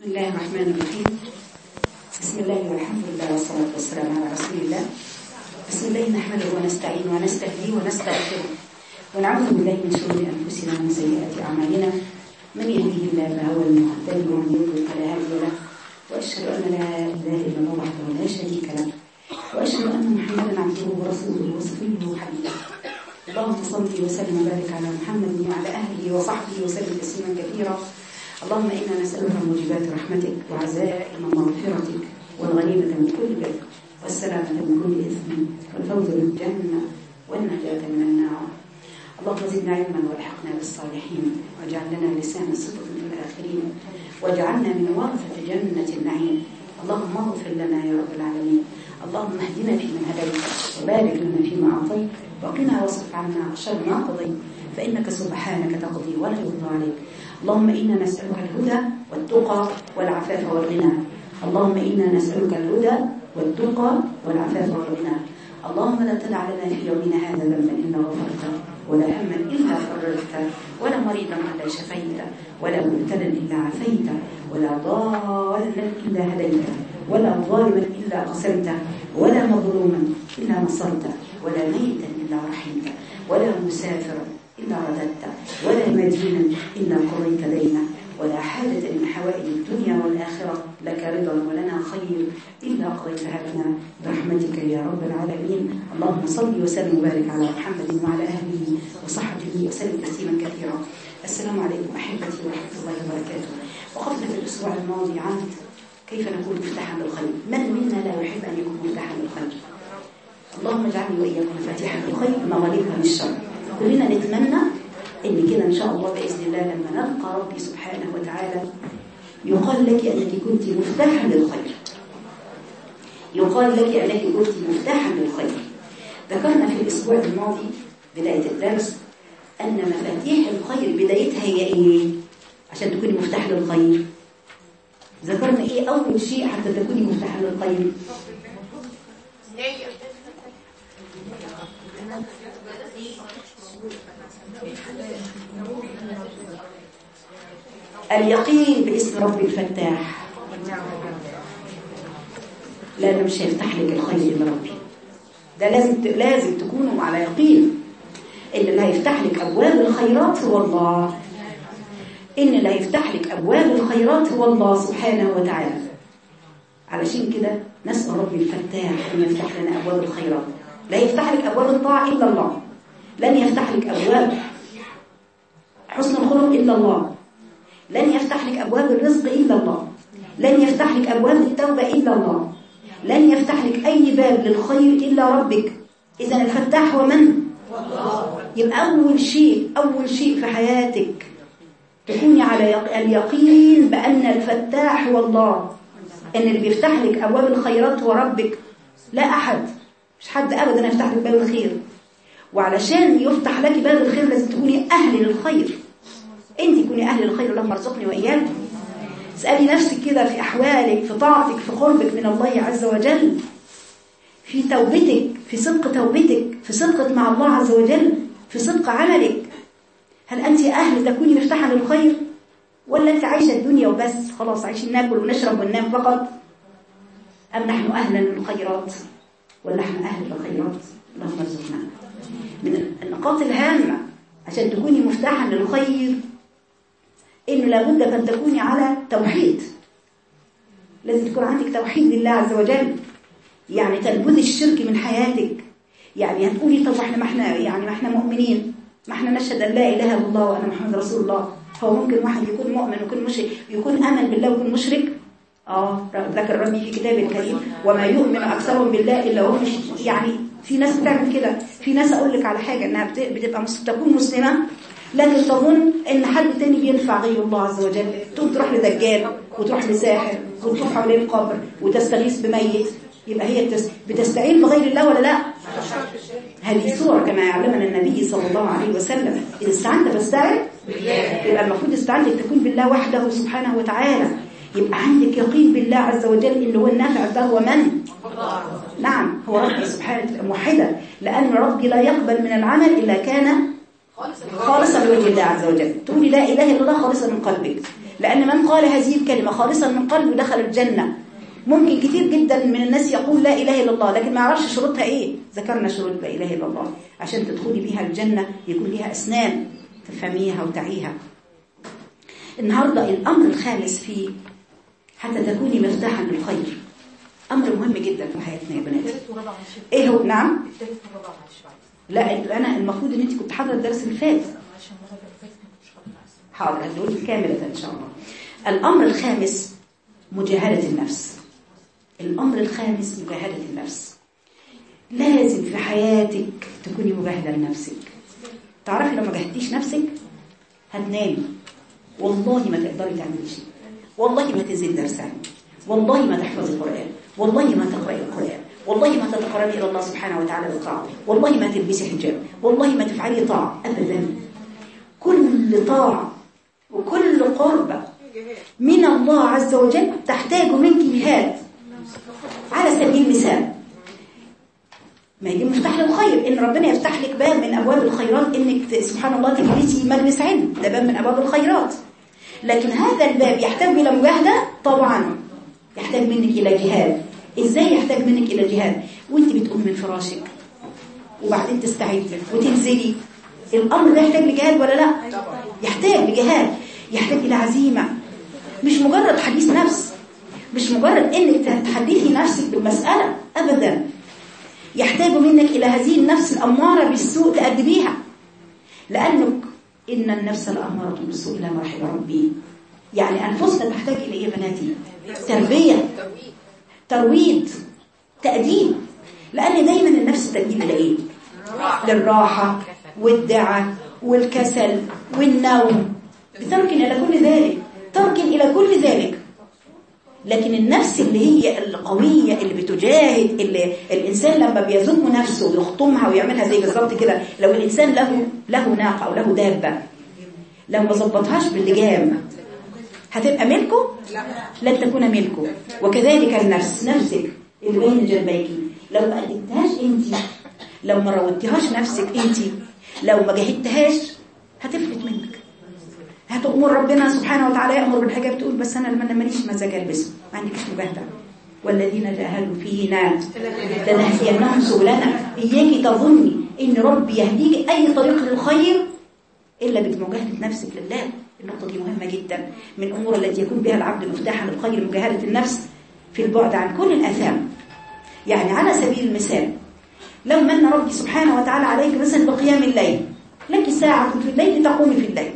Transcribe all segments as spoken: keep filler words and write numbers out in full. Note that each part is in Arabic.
بسم الله الرحمن الرحيم. بسم الله والحمد لله والصلاة والسلام على رسول الله. بسم الله نحمده ونستعين ونستهديه ونستغفره ونعوذ بالله من شرور أنفسنا ومن سيئات أعمالنا. من يهديه الله فهو المهتدي ومن يضلل فلا هادي له. وأشهد أن لا إله إلا الله وحده لا شريك له. وأشهد أن محمدا عبده ورسوله وصفيه وحبيبه. اللهم صل وسلم وبارك على محمد وعلى أهله وصحبه وسلم تسليما كثيرا. اللهم إنا نسألك موجبات رحمتك وعزائم مغفرتك والغنيمة من كل بر والسلامة من كل إثم والفوز بالجنة والنجاة من النار. اللهم زدنا علما والحقنا بالصالحين واجعل لنا لسان صدق في الآخرين واجعلنا من ورثة جنة النعيم. اللهم اغفر لنا يا رب العالمين. اللهم اهدنا فيمن هديت وبارك لنا فيما أعطيت وقنا واصرف عنا شر ما قضيت فإنك سبحانك تقضي ولا يقضى عليك. اللهم إنا نسألك الهدى والتقى والعفاف والغنى. اللهم إنا نسألك الهدى والتقى والعفاف والغنى. اللهم لا تدع لنا في يومنا هذا ذنبا إلا غفرته ولا هما إلا فرجته ولا مريضا إلا شفيته ولا مبتلا إلا عافيته ولا ضالا إلا هديته ولا ظالما إلا قسمته ولا مظلوما إلا نصرته ولا ميتا إلا رحمته ولا مسافرا إلا رددت ولا مدينا إلا قضيت دينا ولا حاجة من حوائج الدنيا والآخرة لك رضا ولنا خير إلا قضيتها لنا برحمتك يا رب العالمين. اللهم صل وسلم وبارك على محمد وعلى أهله وصحبه وسلم تسليما كثيرا. السلام عليكم أحبتي ورحمة الله وبركاته. وقفنا في الأسبوع الماضي عن كيف نكون مفتاحا للخير. من منا لا يحب أن يكون مفتاحا للخير؟ اللهم اجعلني وإياكم مفاتيحا للخير مغاليقا للشر. كلنا نتمنى ان كده ان شاء الله باذن الله لما نلقى ربي سبحانه وتعالى يقال لك انك كنت مفتاحا للخير. يقال لك انك كنت مفتاحا للخير. ذكرنا في الاسبوع الماضي بدايه الدرس ان مفاتيح الخير بدايتها هي ايه عشان تكوني مفتاح للخير؟ ذكرنا ايه اول شيء حتى تكوني مفتاحا للخير؟ اليقين باسم رب الفتاح. لا ده مش هيفتح لك الخير الا ربي. ده لازم لازم تكونوا على يقين ان اللي هيفتح لك ابواب الخيرات هو الله. ان اللي هيفتح لك ابواب الخيرات هو الله سبحانه وتعالى. علشان كده نسأل ربي الفتاح ان يفتح لنا ابواب الخيرات. لا يفتح لك ابواب الطاعه الا الله. لن يفتح لك ابواب حسن الخلق الا الله. لن يفتح لك أبواب الرزق إلا الله. لن يفتح لك أبواب التوبة إلا الله. لن يفتح لك أي باب للخير إلا ربك. إذن الفتاح هو من؟ يبقى أول شيء أول شيء في حياتك تكوني على اليقين بأن الفتاح هو الله. إن اللي بيفتح لك أبواب الخيرات هو ربك. لا أحد، مش حد أبدا يفتح لك باب الخير. وعلشان يفتح لك باب الخير لازم تكوني أهل للخير. انت كوني اهل الخير. اللهم ارزقني واياكم. اسالي نفسك كده في احوالك، في طاعتك، في قربك من الله عز وجل، في توبتك، في صدق توبتك، في صدقك مع الله عز وجل، في صدق عملك. هل انت اهل تكوني مفتاحا للخير ولا انت عايشه الدنيا وبس؟ خلاص عايشين ناكل ونشرب وننام فقط. ام نحن اهلا للخيرات ولا احنا اهل للخيرات؟ اللهم ارزقنا. من النقاط الهامه عشان تكوني مفتاحا للخير إنه لابد أن تكوني على توحيد. لازم تكون عندك توحيد لله عز وجل. يعني تنبذي الشرك من حياتك. يعني هتقولي طب احنا ما احنا يعني ما احنا مؤمنين، ما احنا نشهد أن لا إله إلا الله وأن محمد رسول الله. هو ممكن واحد يكون مؤمن ويكون مشرك، يكون آمن بالله ويكون مشرك؟ آه ذكر ربي في كتابه الكريم وما يؤمن أكثرهم بالله إلا هم. يعني في ناس بتعمل كده. في ناس أقول لك على حاجة إنها بتبقى تكون مسلمة لكن تظن ان حد تاني بينفع غير الله عز وجل. تقوم تروح لدجال وتروح لساحر وتروح حوالين قبر وتستغيث بميت. يبقى هي بتستعين بغير الله ولا لا؟ هذه صورة كما يعلمنا النبي صلى الله عليه وسلم. إذا استعنت فاستعن يبقى المفروض استعنتك تكون بالله وحده سبحانه وتعالى. يبقى عندك يقين بالله عز وجل اللي هو النافع ده هو من؟ نعم هو ربي سبحانه موحدة. لأن ربي لا يقبل من العمل إلا كان خالصا لوجه الله عز وجل. تقولي لا إله إلا الله خالصا من قلبك. لأن من قال هذه الكلمة خالصا من قلبه دخل الجنة. ممكن كتير جدا من الناس يقول لا إله إلا الله لكن ما يعرفش شروطها إيه. ذكرنا شروط لا إله إلا الله عشان تدخلي بيها الجنة يكون لها أسنان تفهميها وتعيها. النهاردة الأمر الخامس فيه حتى تكوني مرتاحا للخير، أمر مهم جدا في حياتنا يا بنات. إيه هو؟ نعم لا أنا المفروض إن أنت كنت حاضرة الدرس اللي فات. حاضر هتقولي كاملة إن شاء الله. الأمر الخامس مجاهدة النفس. الأمر الخامس مجاهدة النفس. لازم في حياتك تكوني مجاهدة لنفسك. تعرفي لو ما جاهدتيش نفسك هتنامي، والله ما تقدري تعملي شيء، والله ما تنزلي درسان، والله ما تحفظي القرآن، والله ما تقرأي القرآن، والله ما تتقربي إلى الله سبحانه وتعالى بالطاعة، والله ما تلبسي حجاب، والله ما تفعلي طاعة أبدا. كل طاعة وكل قربة من الله عز وجل تحتاج منك جهاد. على سبيل المثال ما يجي مفتاح للخير ان ربنا يفتح لك باب من ابواب الخيرات انك سبحان الله تجلسي مجلس علم، ده باب من ابواب الخيرات. لكن هذا الباب يحتاج الى مجاهده، طبعا يحتاج منك الى جهاد. ازاي يحتاج منك الى جهاد؟ وانت بتقوم من فراشك وبعدين تستعدي وتنزلي، الامر ده يحتاج لجهاد ولا لا؟ يحتاج لجهاد، يحتاج الى عزيمه، مش مجرد حديث نفس، مش مجرد انك تحدثي نفسك بالمساله ابدا. يحتاج منك إلى هذه النفس الأمارة بالسوء تأدبيها، لأنك إن النفس الأمارة بالسوء إلى ما رحم ربي. يعني أنفسنا تحتاج إلى إيه يا بناتي؟ تربية، ترويض، تأديب. لأن دايما النفس تأديب إلى إيه؟ للراحة والدعة والكسل والنوم، بترك إلى كل ذلك، ترك إلى كل ذلك. لكن النفس اللي هي القوية اللي بتجاهد، اللي الإنسان لما بيذم نفسه ويخطمها ويعملها زي بالظبط كده، لو الإنسان له له ناقة أو له دابة لو ما ظبطهاش باللجام هتبقى ملكه؟ لن تكون ملكه. وكذلك النفس، نفسك اللي بين جنبيك لو ما قدمتهاش انت، لو ما روضتهاش نفسك انت، لو ما جاهدتهاش هتفلت منك. هتأمر ربنا سبحانه وتعالى يأمر بالحجاب تقول بس أنا لما ماليش مزاج ألبسه، ما عندكش مجاهدة. والذين جاهدوا فينا لنهدينهم سبلنا. إياكي تظني إن ربي يهديك أي طريق للخير إلا بمجاهدة نفسك لله. النقطة دي مهمة جدا، من الأمور التي يكون بها العبد مفتاحا للخير مجاهدة النفس في البعد عن كل الآثام. يعني على سبيل المثال لو من ربي سبحانه وتعالى عليك مثلا بقيام الليل، لك ساعة في الليل تقومي في الليل،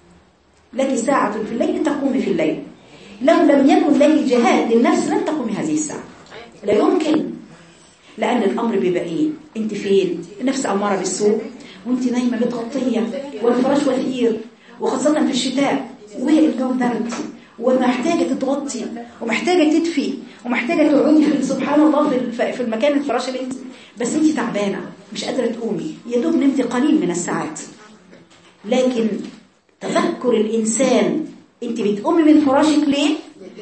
لك ساعة في الليل تقومي في الليل. لو لم يكن لك جهاد للنفس لن تقومي هذه الساعة، لا يمكن. لأن الأمر بيبقى إيه؟ أنت فين؟ النفس أمارة بالسوء وأنت نايمة متغطية والفراش وثير، وخاصة في الشتاء والجو برد ومحتاجة تتغطي ومحتاجة تدفي ومحتاجة تقعدي في سبحان الله في في المكان الفراش اللي أنت، بس أنت تعبانة مش قادرة تقومي، يا دوب نمت قليل من الساعات. لكن تذكر الإنسان أنت بتقومي من فراشك ليه؟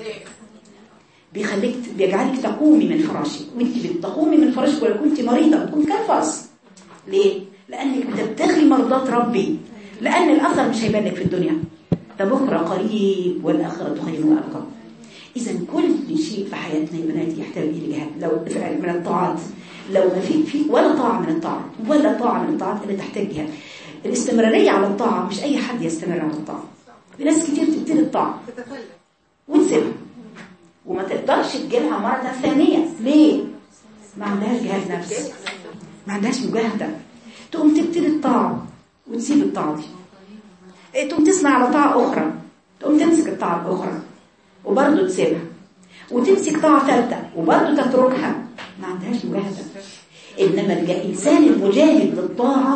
بيخليك بيجعلك تقومي من فراشك، وأنت بتقومي من فراشك ولا كنت مريضة بتكون كالفاس. ليه؟ لأنك بتبتغي مرضات ربي، لأن الأثر مش هيبان لك في الدنيا، ده بكرة قريب والآخرة خير وأبقى. إذا كل شيء في حياتنا يا بناتي يحتاج إلى جهاد. لو فعل من الطاعات، لو ما في في ولا طاعة من الطاعات ولا طاعة من الطاعات اللي تحتاج جهاد. الاستمرارية على الطاعة، مش أي حد يستمر على الطاعة. في ناس كتير تبتدي الطاعة وتسيبها وما تقدرش تجيبها مرة ثانية. ليه؟ ما عندهاش جهاد نفس، ما عندهاش مجاهدة. تقوم تبتدي الطاعة وتسيب الطاعة دي، تقوم تسمع على طاعة أخرى، تقوم تمسك الطاعة الأخرى وبرضه تسيبها، وتمسك طاعة ثالثة وبرضه تتركها. ما عندهاش مجاهدة. إنما الإنسان المجاهد للطاعة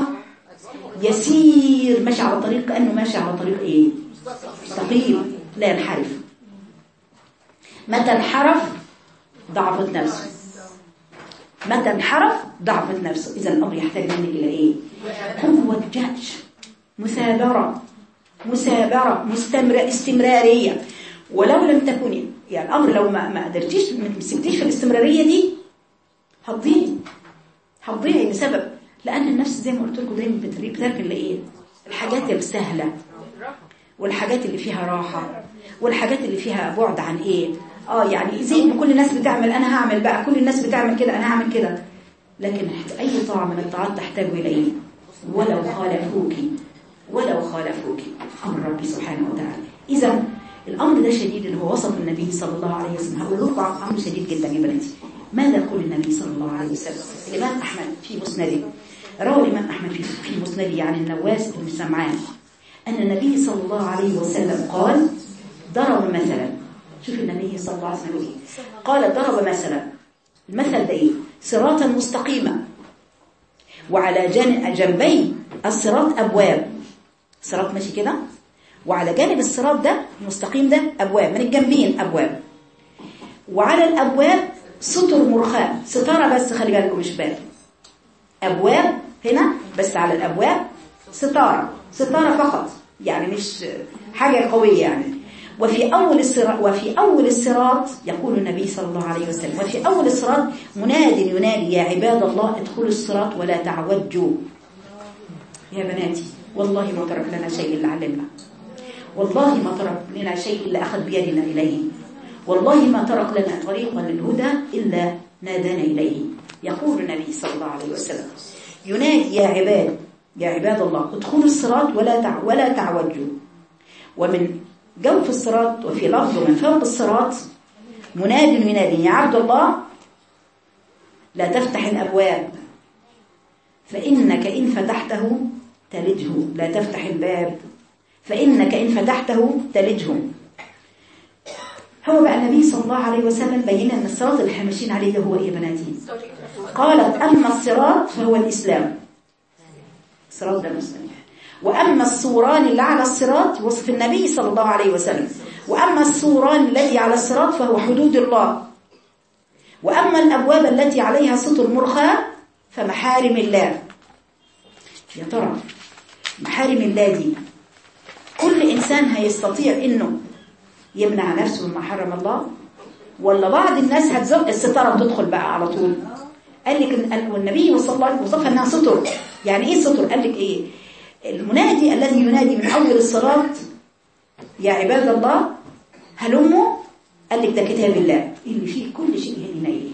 يسير ماشي على طريق كأنه ماشي على طريق إيه؟ مستقيم لا ينحرف. متى انحرف ضعفت نفسه، متى انحرف ضعفت نفسه. إذا الأمر يحتاج منك إلى إيه؟ قوة جهش، مثابرة، مثابرة مستمر استمرارية. ولو لم تكوني يعني الأمر لو ما ما قدرتيش ما مسكتيش في الاستمرارية دي هتضيعي، هتضيعي بسبب لأن النفس زي ما قلت لكم دايما بتركن لإيه؟ الحاجات السهلة والحاجات اللي فيها راحة والحاجات اللي فيها بعد عن ايه اه يعني زي ما كل الناس بتعمل انا هعمل بقى، كل الناس بتعمل كده انا هعمل كده. لكن اي طاعه من الطاعات تحتاج اليه ولو خالفوك ولو خالفوك امر ربي سبحانه وتعالى. اذا الامر ده شديد اللي هو وصف النبي صلى الله عليه وسلم. هقول لكم امر شديد جدا يا بناتي. ماذا يقول النبي صلى الله عليه وسلم؟ الامام احمد في مسنده، روى الامام احمد في في مسنده عن النواس بن سمعان ان النبي صلى الله عليه وسلم قال ضرب مثلا. شوف النبي صلى الله عليه وسلم ايه قال؟ ضرب مثلا. المثل ده ايه؟ صراطا مستقيما وعلى جنبي الصراط ابواب. صراط ماشي كده وعلى جانب الصراط ده المستقيم ده ابواب، من الجنبين ابواب، وعلى الابواب سطر مرخاة، ستاره بس، خلي بالكم مش باب، ابواب هنا بس على الابواب ستاره، ستاره فقط يعني مش حاجه قويه يعني. وفي أول الصراط وفي أول الصراط يقول النبي صلى الله عليه وسلم وفي أول الصراط مناد ينادي يا عباد الله ادخلوا الصراط ولا تعوجوا. يا بناتي والله ما ترك لنا شيء إلا علمنا، والله ما ترك لنا شيء إلا أخذ بيدنا إليه، والله ما ترك لنا طريقا للهدى إلا نادانا إليه. يقول النبي صلى الله عليه وسلم ينادي يا عباد يا عباد الله ادخلوا الصراط ولا تع... ولا تعوجوا. ومن جوف الصراط وفي لفظ من فوق الصراط مناد ينادي يا عبد الله لا تفتح الأبواب فإنك إن فتحته تلجه. لا تفتح الباب فإنك إن فتحته تلجه. هو بقى النبي صلى الله عليه وسلم بين أن الصراط اللي احنا ماشيين عليه هو إيه يا بناتي؟ قالت أما الصراط فهو الإسلام، الصراط ده المسلم. وأما السوران اللي على الصراط وصف النبي صلى الله عليه وسلم، وأما السوران الذي على الصراط فهو حدود الله، وأما الأبواب التي عليها سطر مرخاة فمحارم الله. يا ترى محارم الله دي كل إنسان هيستطيع إنه يمنع نفسه مما حرم الله، ولا بعض الناس هتزق الستارة وتدخل بقى على طول؟ قال لك والنبي صلى الله عليه وسلم وصفها انها سطر. يعني ايه سطر؟ قال لك ايه؟ المنادي الذي ينادي من اول الصلاة يا عباد الله هلموا، قال لك ده كتاب الله اللي فيه كل شيء يهدينا اليه.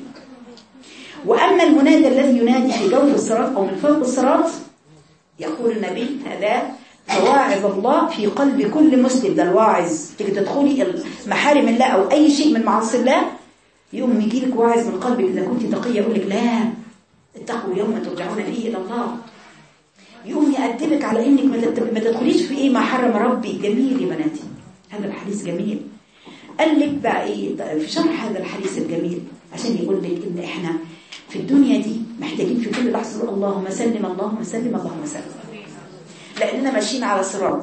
واما المنادي الذي ينادي في جوف الصراط او من فوق الصراط يقول النبي هذا فواعظ الله في قلب كل مسلم. ده الواعظ، تيجي تدخلي محارم الله او اي شيء من معاصي الله يوم يجي لك واعظ من قلبك اذا كنت تقيه يقول لك لا اتقوا يوم ترجعون فيه الى الله، يقوم يأدبك على انك ما تدخليش في ايه ما حرم ربي. جميل يا بناتي، هذا الحديث جميل. قال لك بقى ايه في شرح هذا الحديث الجميل عشان يقول لك ان احنا في الدنيا دي محتاجين في كل لحظه نقول اللهم سلم اللهم سلم اللهم سلم، لاننا ماشيين على صراط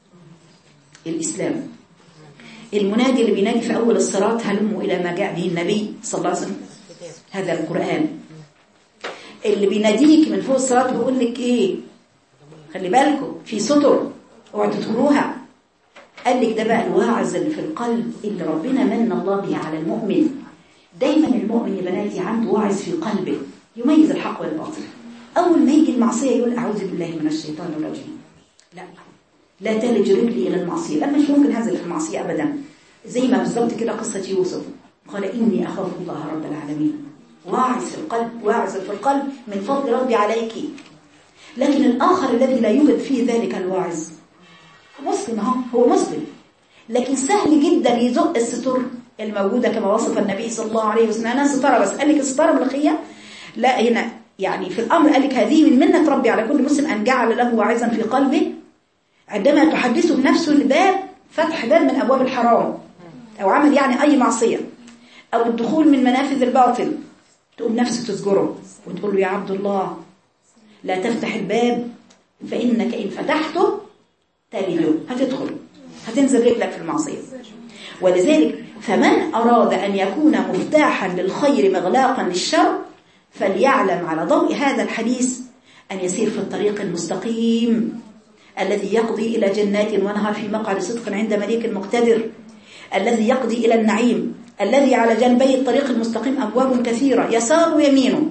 الاسلام. المنادي اللي بينادي في اول الصراط هلموا الى ما جاء به النبي صلى الله عليه وسلم، هذا القران. اللي بيناديك من فوق الصراط بيقول لك ايه؟ خلي بالكم في سطر اوعوا تدخلوها. قال لك ده بقى الواعظ اللي في القلب اللي ربنا من الله به على المؤمن. دايما المؤمن يا بناتي عنده واعظ في قلبه يميز الحق والباطل. اول ما يجي المعصيه يقول اعوذ بالله من الشيطان الرجيم، لا لا تلج رجلي الى المعصيه، لا مش ممكن هذا في المعصيه ابدا. زي ما بالظبط كده قصه يوسف قال اني اخاف الله رب العالمين. واعظ في القلب، واعظ في القلب من فضل ربي عليك. لكن الآخر الذي لا يوجد فيه ذلك الواعظ مسلم، هو هو مسلم لكن سهل جدا يزق الستر الموجودة كما وصف النبي صلى الله عليه وسلم. أنا ستارة بس، قال لك الستارة ملخية؟ لا، هنا يعني في الأمر قال لك هذه من منة ربي على كل مسلم أن جعل له واعظا في قلبه عندما تحدثه بنفسه الباب فتح باب من أبواب الحرام أو عمل يعني أي معصية أو الدخول من منافذ الباطل، تقوم نفسه تزجره وتقول له يا عبد الله لا تفتح الباب فإنك إن فتحته تلجه، هتدخل هتنزل رجلك في المعصية. ولذلك فمن أراد أن يكون مفتاحا للخير مغلاقا للشر فليعلم على ضوء هذا الحديث أن يسير في الطريق المستقيم الذي يقضي إلى جنات ونهر في مقعد صدق عند مليك مقتدر، الذي يقضي إلى النعيم، الذي على جنبي الطريق المستقيم أبواب كثيرة يسار ويمينه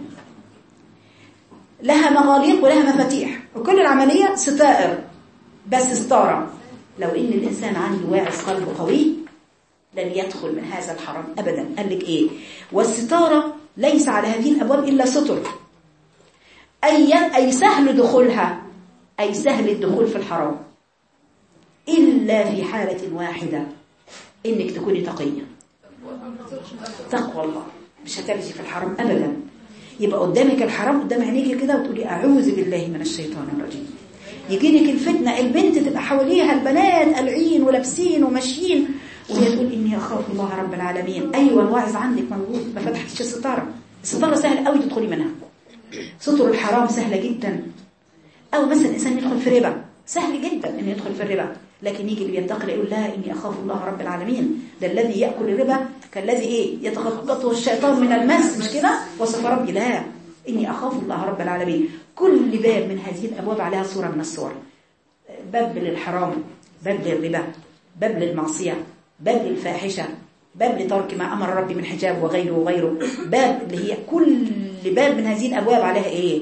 لها مغاليق ولها مفاتيح، وكل العملية ستائر بس ستارة. لو إن الإنسان عنده واعظ قلبه قوي لن يدخل من هذا الحرام أبدا. قال لك إيه؟ والستارة ليس على هذه الأبواب إلا ستر، أي, أي سهل دخولها، أي سهل الدخول في الحرام، إلا في حالة واحدة، إنك تكوني تقية، تقوى الله، مش هترجي في الحرام أبدا. يبقى قدامك الحرام قدام عينيك كده وتقولي أعوذ بالله من الشيطان الرجيم. يجيلك الفتنة، البنت تبقى حواليها البنات قلعين ولابسين وماشيين وهي تقول إني أخاف الله رب العالمين. أيوة الواعظ عندك موجود، ما فتحتش الستارة. الستارة سهل قوي تدخلي منها، ستر الحرام سهلة جدا. أو مثلا الإنسان يدخل في ربا، سهل جدا إنه يدخل في الربا، لكن يجي اللي ينتقل يقول لا إني أخاف الله رب العالمين. ده الذي يأكل الربا كالذي إيه يتخططه الشيطان من المس، مش كده؟ وصف ربي لا إني أخاف الله رب العالمين. كل باب من هذه الأبواب عليها صورة من الصور، باب للحرام، باب للربا، باب للمعصية، باب للفاحشة، باب لترك ما أمر ربي من حجاب وغيره وغيره، باب اللي هي كل باب من هذه الأبواب عليها إيه؟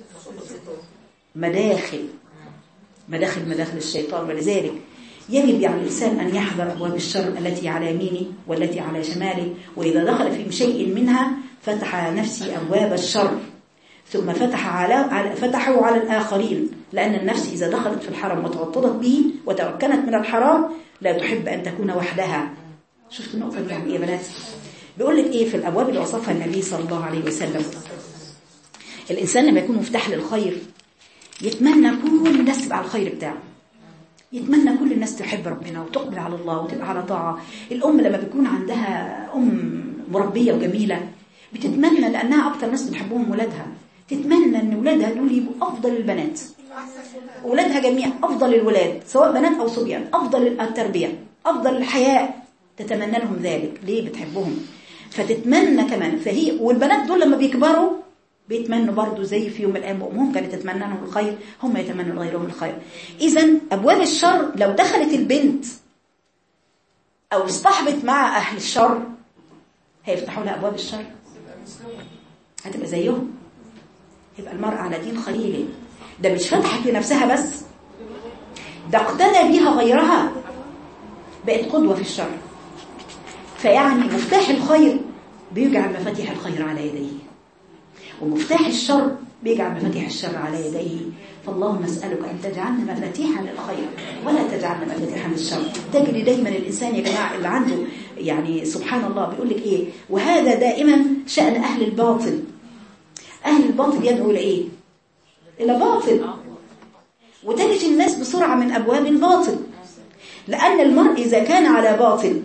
مداخل، مداخل مداخل الشيطان. ولذلك يجب على الإنسان أن يحذر أبواب الشر التي على يمينه والتي على شماله، وإذا دخل في شيء منها فتح على نفسه أبواب الشر، ثم فتح على فتحوا على الآخرين، لأن النفس إذا دخلت في الحرام وتعطلت به وتمكنت من الحرام لا تحب أن تكون وحدها. شفت النقطة دي يعني إيه يا بنات؟ بيقول لك إيه في الأبواب اللي وصفها النبي صلى الله عليه وسلم؟ الإنسان لما يكون مفتاح للخير يتمنى كل الناس تبقى على الخير بتاعه، يتمنى كل الناس تحب ربنا وتقبل على الله وتبقى على طاعة. الأم لما بيكون عندها أم مربية وجميلة بتتمنى، لأنها أكتر ناس بتحبهم ولادها، تتمنى أن ولادها دول يبقوا أفضل البنات، ولادها جميعا أفضل الولاد سواء بنات أو صبيان، أفضل التربية، أفضل الحياة، تتمنى لهم ذلك. ليه؟ بتحبهم، فتتمنى كمان. فهي والبنات دول لما بيكبروا بيتمنوا برضو زي في يوم من الأيام أمهم كانت تتمنى لهم الخير، هم يتمنوا لغيرهم الخير. إذن أبواب الشر لو دخلت البنت أو اصطحبت مع أهل الشر هيفتحوا لها أبواب الشر، هتبقى زيهم، يبقى المرأة على دين خليله. ده مش فتحت لنفسها بس، ده اقتدى بها غيرها، بقت قدوة في الشر. فيعني مفتاح الخير بيجعل مفاتيح الخير على يديه، ومفتاح الشر بيجعل مفاتيح الشر على يديه. فاللهم اسألك أن تجعلنا مفاتيحا للخير ولا تجعلنا مفاتيحا للشر. تجري دايما الإنسان يا جماعة اللي عنده يعني سبحان الله بيقول لك إيه، وهذا دائما شأن أهل الباطل. أهل الباطل يدعو لإيه؟ إلى باطل، وتجد الناس بسرعة من أبواب الباطل، لأن المرء إذا كان على باطل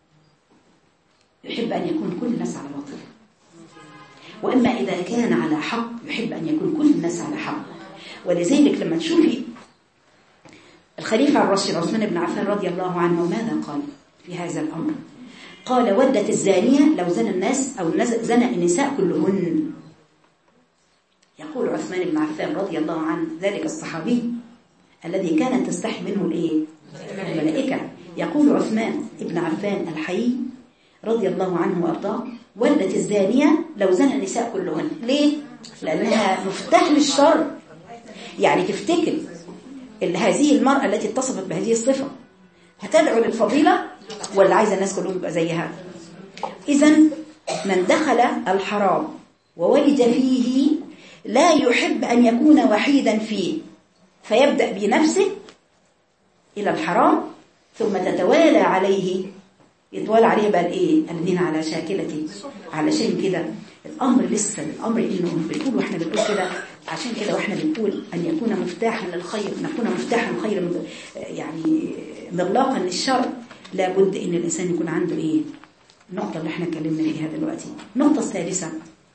يحب أن يكون كل الناس على باطل، وإما إذا كان على حق يحب أن يكون كل الناس على حق. ولذلك لما تشوفي الخليفة الراشد عثمان بن عفان رضي الله عنه ماذا قال في هذا الأمر؟ قال ودت الزانية لو زنى الناس أو زنى النساء كلهن. يقول عثمان بن عفان رضي الله عنه ذلك الصحابي الذي كانت تستحي منه الإيه؟ الملائكة. يقول عثمان بن عفان الحي رضي الله عنه وأرضاه ولدت الزانية لو زنى النساء كلهن. ليه؟ لأنها مفتاح للشر. يعني تفتكر هذه المرأة التي اتصفت بهذه الصفة هتدعو للفضيلة ولا عايزة الناس كلهم يبقى زيها؟ إذن من دخل الحرام وولد فيه لا يحب أن يكون وحيدا فيه، فيبدأ بنفسه إلى الحرام ثم تتوالى عليه، يتوالى عليه بقى الايه الذين على شاكلته. علشان كده الامر لسه الامر انه بنقول واحنا بنقول كده، عشان كده واحنا بنقول ان يكون مفتاحا للخير، نكون مفتاحا للخير يعني مغلاقا للشر، لابد ان الانسان يكون عنده ايه النقطه اللي احنا اتكلمنا فيها دلوقتي. النقطه الثالثه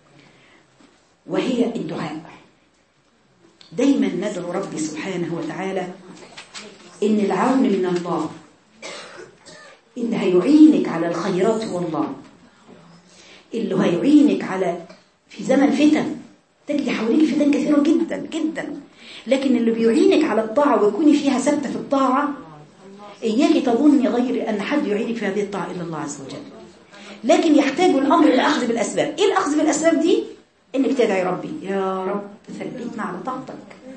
وهي الدعاء. دايما ندعو ربي سبحانه وتعالى ان العون من الله اللي هيعينك على الخيرات، والله اللي هيعينك على في زمن فتن، تجد حواليك فتن كثيرة جدا جدا، لكن اللي بيعينك على الطاعة ويكوني فيها ثابتة في الطاعة، إياك تظني غير أن حد يعينك في هذه الطاعة إلا الله عز وجل. لكن يحتاج الأمر إلى أخذ بالأسباب. إيه الأخذ بالأسباب دي؟ إنك تدعي ربي يا رب ثبتنا على طاعتك.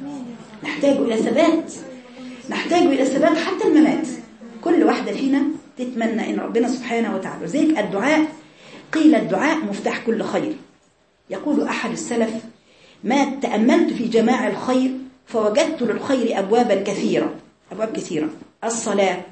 نحتاج إلى ثبات، نحتاج إلى ثبات حتى الممات. كل واحدة فينا تتمنى إن ربنا سبحانه وتعالى. وذلك الدعاء قيل الدعاء مفتاح كل خير. يقول أحد السلف: ما تأملت في جماع الخير فوجدت للخير أبوابا كثيرة، أبواب كثيرة. الصلاة،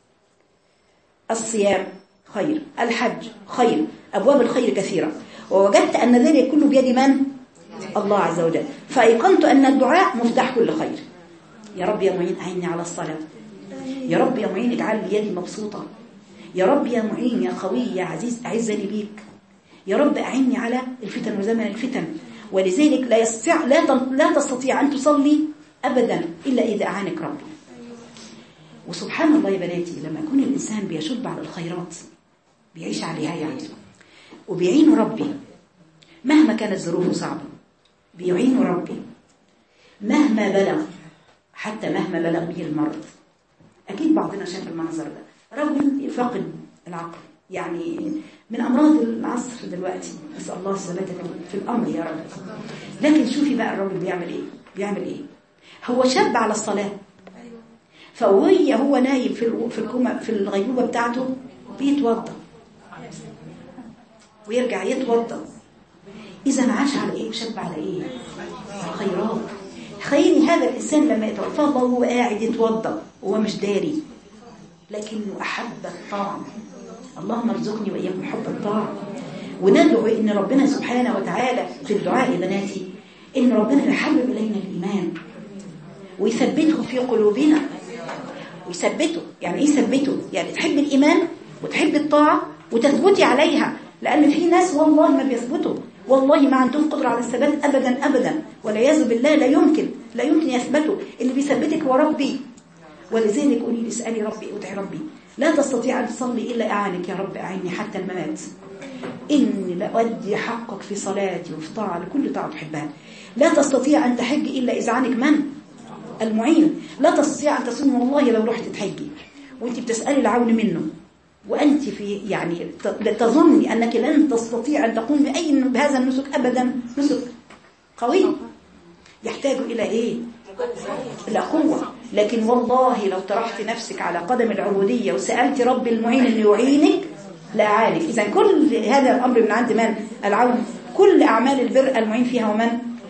الصيام خير، الحج خير، أبواب الخير كثيرة. ووجدت أن ذلك كله بيد من؟ الله عز وجل. فأيقنت أن الدعاء مفتاح كل خير. يا رب يا معين أعني على الصلاة، يا رب يا معين اجعل بيدي مبسوطة، يا رب يا معين يا قوي يا عزيز أعزني بيك، يا رب أعني على الفتن وزمن الفتن. ولذلك لا يستطيع لا لا تستطيع أن تصلي أبدا إلا إذا أعانك ربي. وسبحان الله يا بناتي، لما يكون الإنسان بيشب على الخيرات بيعيش عليها يعني، وبيعين ربي مهما كانت ظروفه صعبة، بيعين ربي مهما بلغ، حتى مهما بلغ به المرض. أكيد بعضنا شاف المنظر ده، رجل فاقد العقل يعني من أمراض العصر دلوقتي، نسأل الله الثبات في الأمر يا رب. لكن شوفي بقى الرجل بيعمل إيه؟ بيعمل إيه؟ هو شاب على الصلاة، فوهي هو نايم في في الكومة في الغيبوبة بتاعته بيتوضأ ويرجع يتوضأ. إذا عاش على إيه؟ شاب على إيه؟ على الخيرات. تخيلي هذا الإنسان لما يتوفى الله وهو قاعد يتوضأ وهو مش داري، لكنه أحب الطاعة. اللهم ارزقني وإياكم حب الطاعة. وندعو إن ربنا سبحانه وتعالى في الدعاء يا بناتي إن ربنا يحبب إلينا الإيمان ويثبته في قلوبنا، ويثبته. يعني إيه يثبته؟ يعني تحب الإيمان وتحب الطاعة وتثبتي عليها. لأن في ناس والله ما بيثبتوا، والله ما عندهم قدرة على الثبات أبدا أبدا، والعياذ بالله لا يمكن لا يمكن يثبتوا. اللي بيثبتك هو ربي. ولذلك قولي اسألي ربي ادعي ربي. لا تستطيع أن تصلي إلا أعانك يا رب، أعني حتى الممات. إني لأؤدي حقك في صلاتي وفي طاعة لكل طاعة تحبها. لا تستطيع أن تحج إلا إذا عنك من؟ المعين. لا تستطيع أن تصوم والله لو رحت تحجي وأنت بتسألي العون منه، وأنت في يعني تظني أنك لن تستطيع أن تقوم بأي بهذا النسك أبدا. نسك قوي يحتاج إلى إيه؟ إلى قوة. لكن والله لو طرحت نفسك على قدم العبودية وسألت رب المعين أن يعينك لأعانك. إذا كل هذا الأمر من عند من؟ العون. كل أعمال البر المعين فيها ومن؟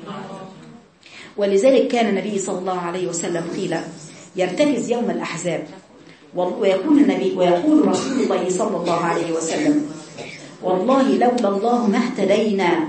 ولذلك كان النبي صلى الله عليه وسلم قيل يرتكز يوم الأحزاب، ويقول النبي ويقول رسول الله صلى الله عليه وسلم: والله لولا الله ما اهتدينا،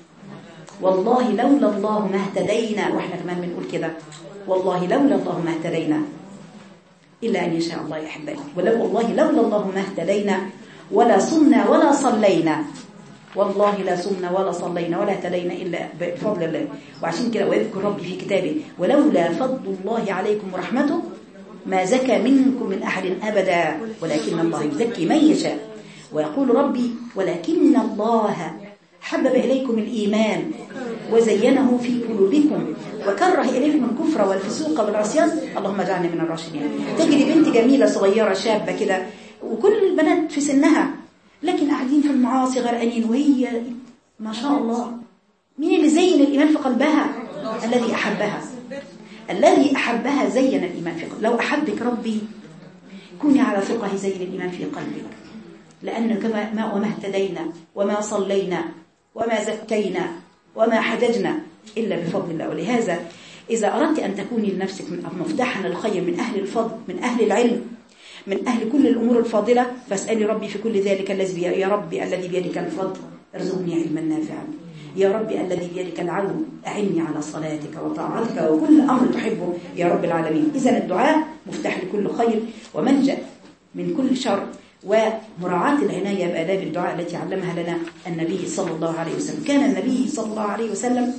والله لولا الله ما اهتدينا. واحنا كمان بنقول كده: والله لولا الله ما اهتدينا إلا أن يشاء الله يا أحبائي. ولو والله لولا الله ما اهتدينا ولا صمنا ولا صلينا، والله لا صمنا ولا صلينا ولا اهتدينا إلا بفضل الله. وعشان كده ويذكر ربي في كتابه: ولولا فضل الله عليكم ورحمته ما زكى منكم من أحد أبدا ولكن الله يزكي من يشاء. ويقول ربي: ولكن الله حبب إليكم الإيمان وزينه في قلوبكم وكره إليكم الكفر والفسوق والعصيان اللهم اجعلنا من الراشدين. تجري بنت جميلة صغيرة شابة كده وكل البنات في سنها، لكن قاعدين في المعاصي غرقانين، وهي ما شاء الله مين اللي زين الإيمان في قلبها؟ الذي أحبها. الذي أحبها زين الإيمان في قلبك. لو أحبك ربي كوني على ثقة زين الإيمان في قلبك. لأن كما ما وما اهتدينا وما صلينا وما زكينا وما حججنا إلا بفضل الله. ولهذا إذا أردت أن تكوني لنفسك من مفتاحا للخير، من أهل الفضل، من أهل العلم، من أهل كل الأمور الفاضلة، فاسألي ربي في كل ذلك الذي يا ربي الذي بيدك الفضل ارزقني علما نافعا، يا ربي الذي بيدك العون أعني على صلاتك وطاعتك وكل أمر تحبه يا رب العالمين. إذن الدعاء مفتاح لكل خير ومنجأ من كل شر، ومراعاة العناية بآداب الدعاء التي علمها لنا النبي صلى الله عليه وسلم. كان النبي صلى الله عليه وسلم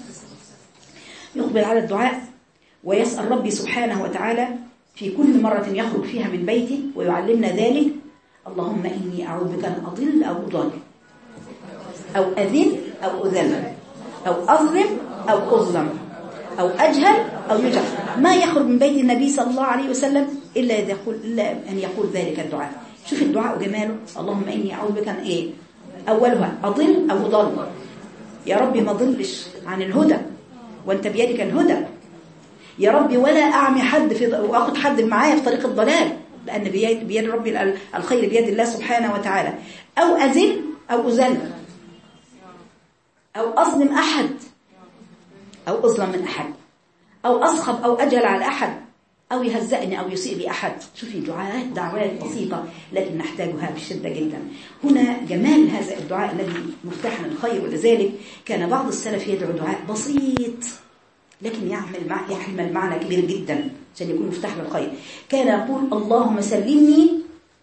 يقبل على الدعاء ويسأل ربي سبحانه وتعالى في كل مرة يخرج فيها من بيته، ويعلمنا ذلك: اللهم إني أعوذ بك أن أضل أو أضل أو أذل أو أذل أو أظلم أو أظلم أو أجهل أو يجهل. ما يخرج من بيت النبي صلى الله عليه وسلم إلا, يقول إلا أن يقول ذلك الدعاء. شوف الدعاء وجماله. اللهم إني أعوذ بك أن إيه؟ أولها أضل أو أضل، يا ربي ما ضلش عن الهدى وأنت بيدك الهدى، يا ربي ولا أعمي حد في وأخذ حد معايا في طريق الضلال، لأن بيد, بيد ربي الخير بيد الله سبحانه وتعالى. أو أذل أو أذل، أو أظلم أحد أو أظلم من أحد، أو أصخب أو أجل على أحد، أو يهزئني أو يسيء لي أحد. شوفي دعاءات دعوات بسيطة لكن نحتاجها بشدة جدا. هنا جمال هذا الدعاء الذي مفتاح الخير، ولذلك كان بعض السلف يدعو دعاء بسيط لكن يعمل مع يحمل معنى كبير جدا عشان يكون مفتاح للخير. كان يقول اللهم سلمني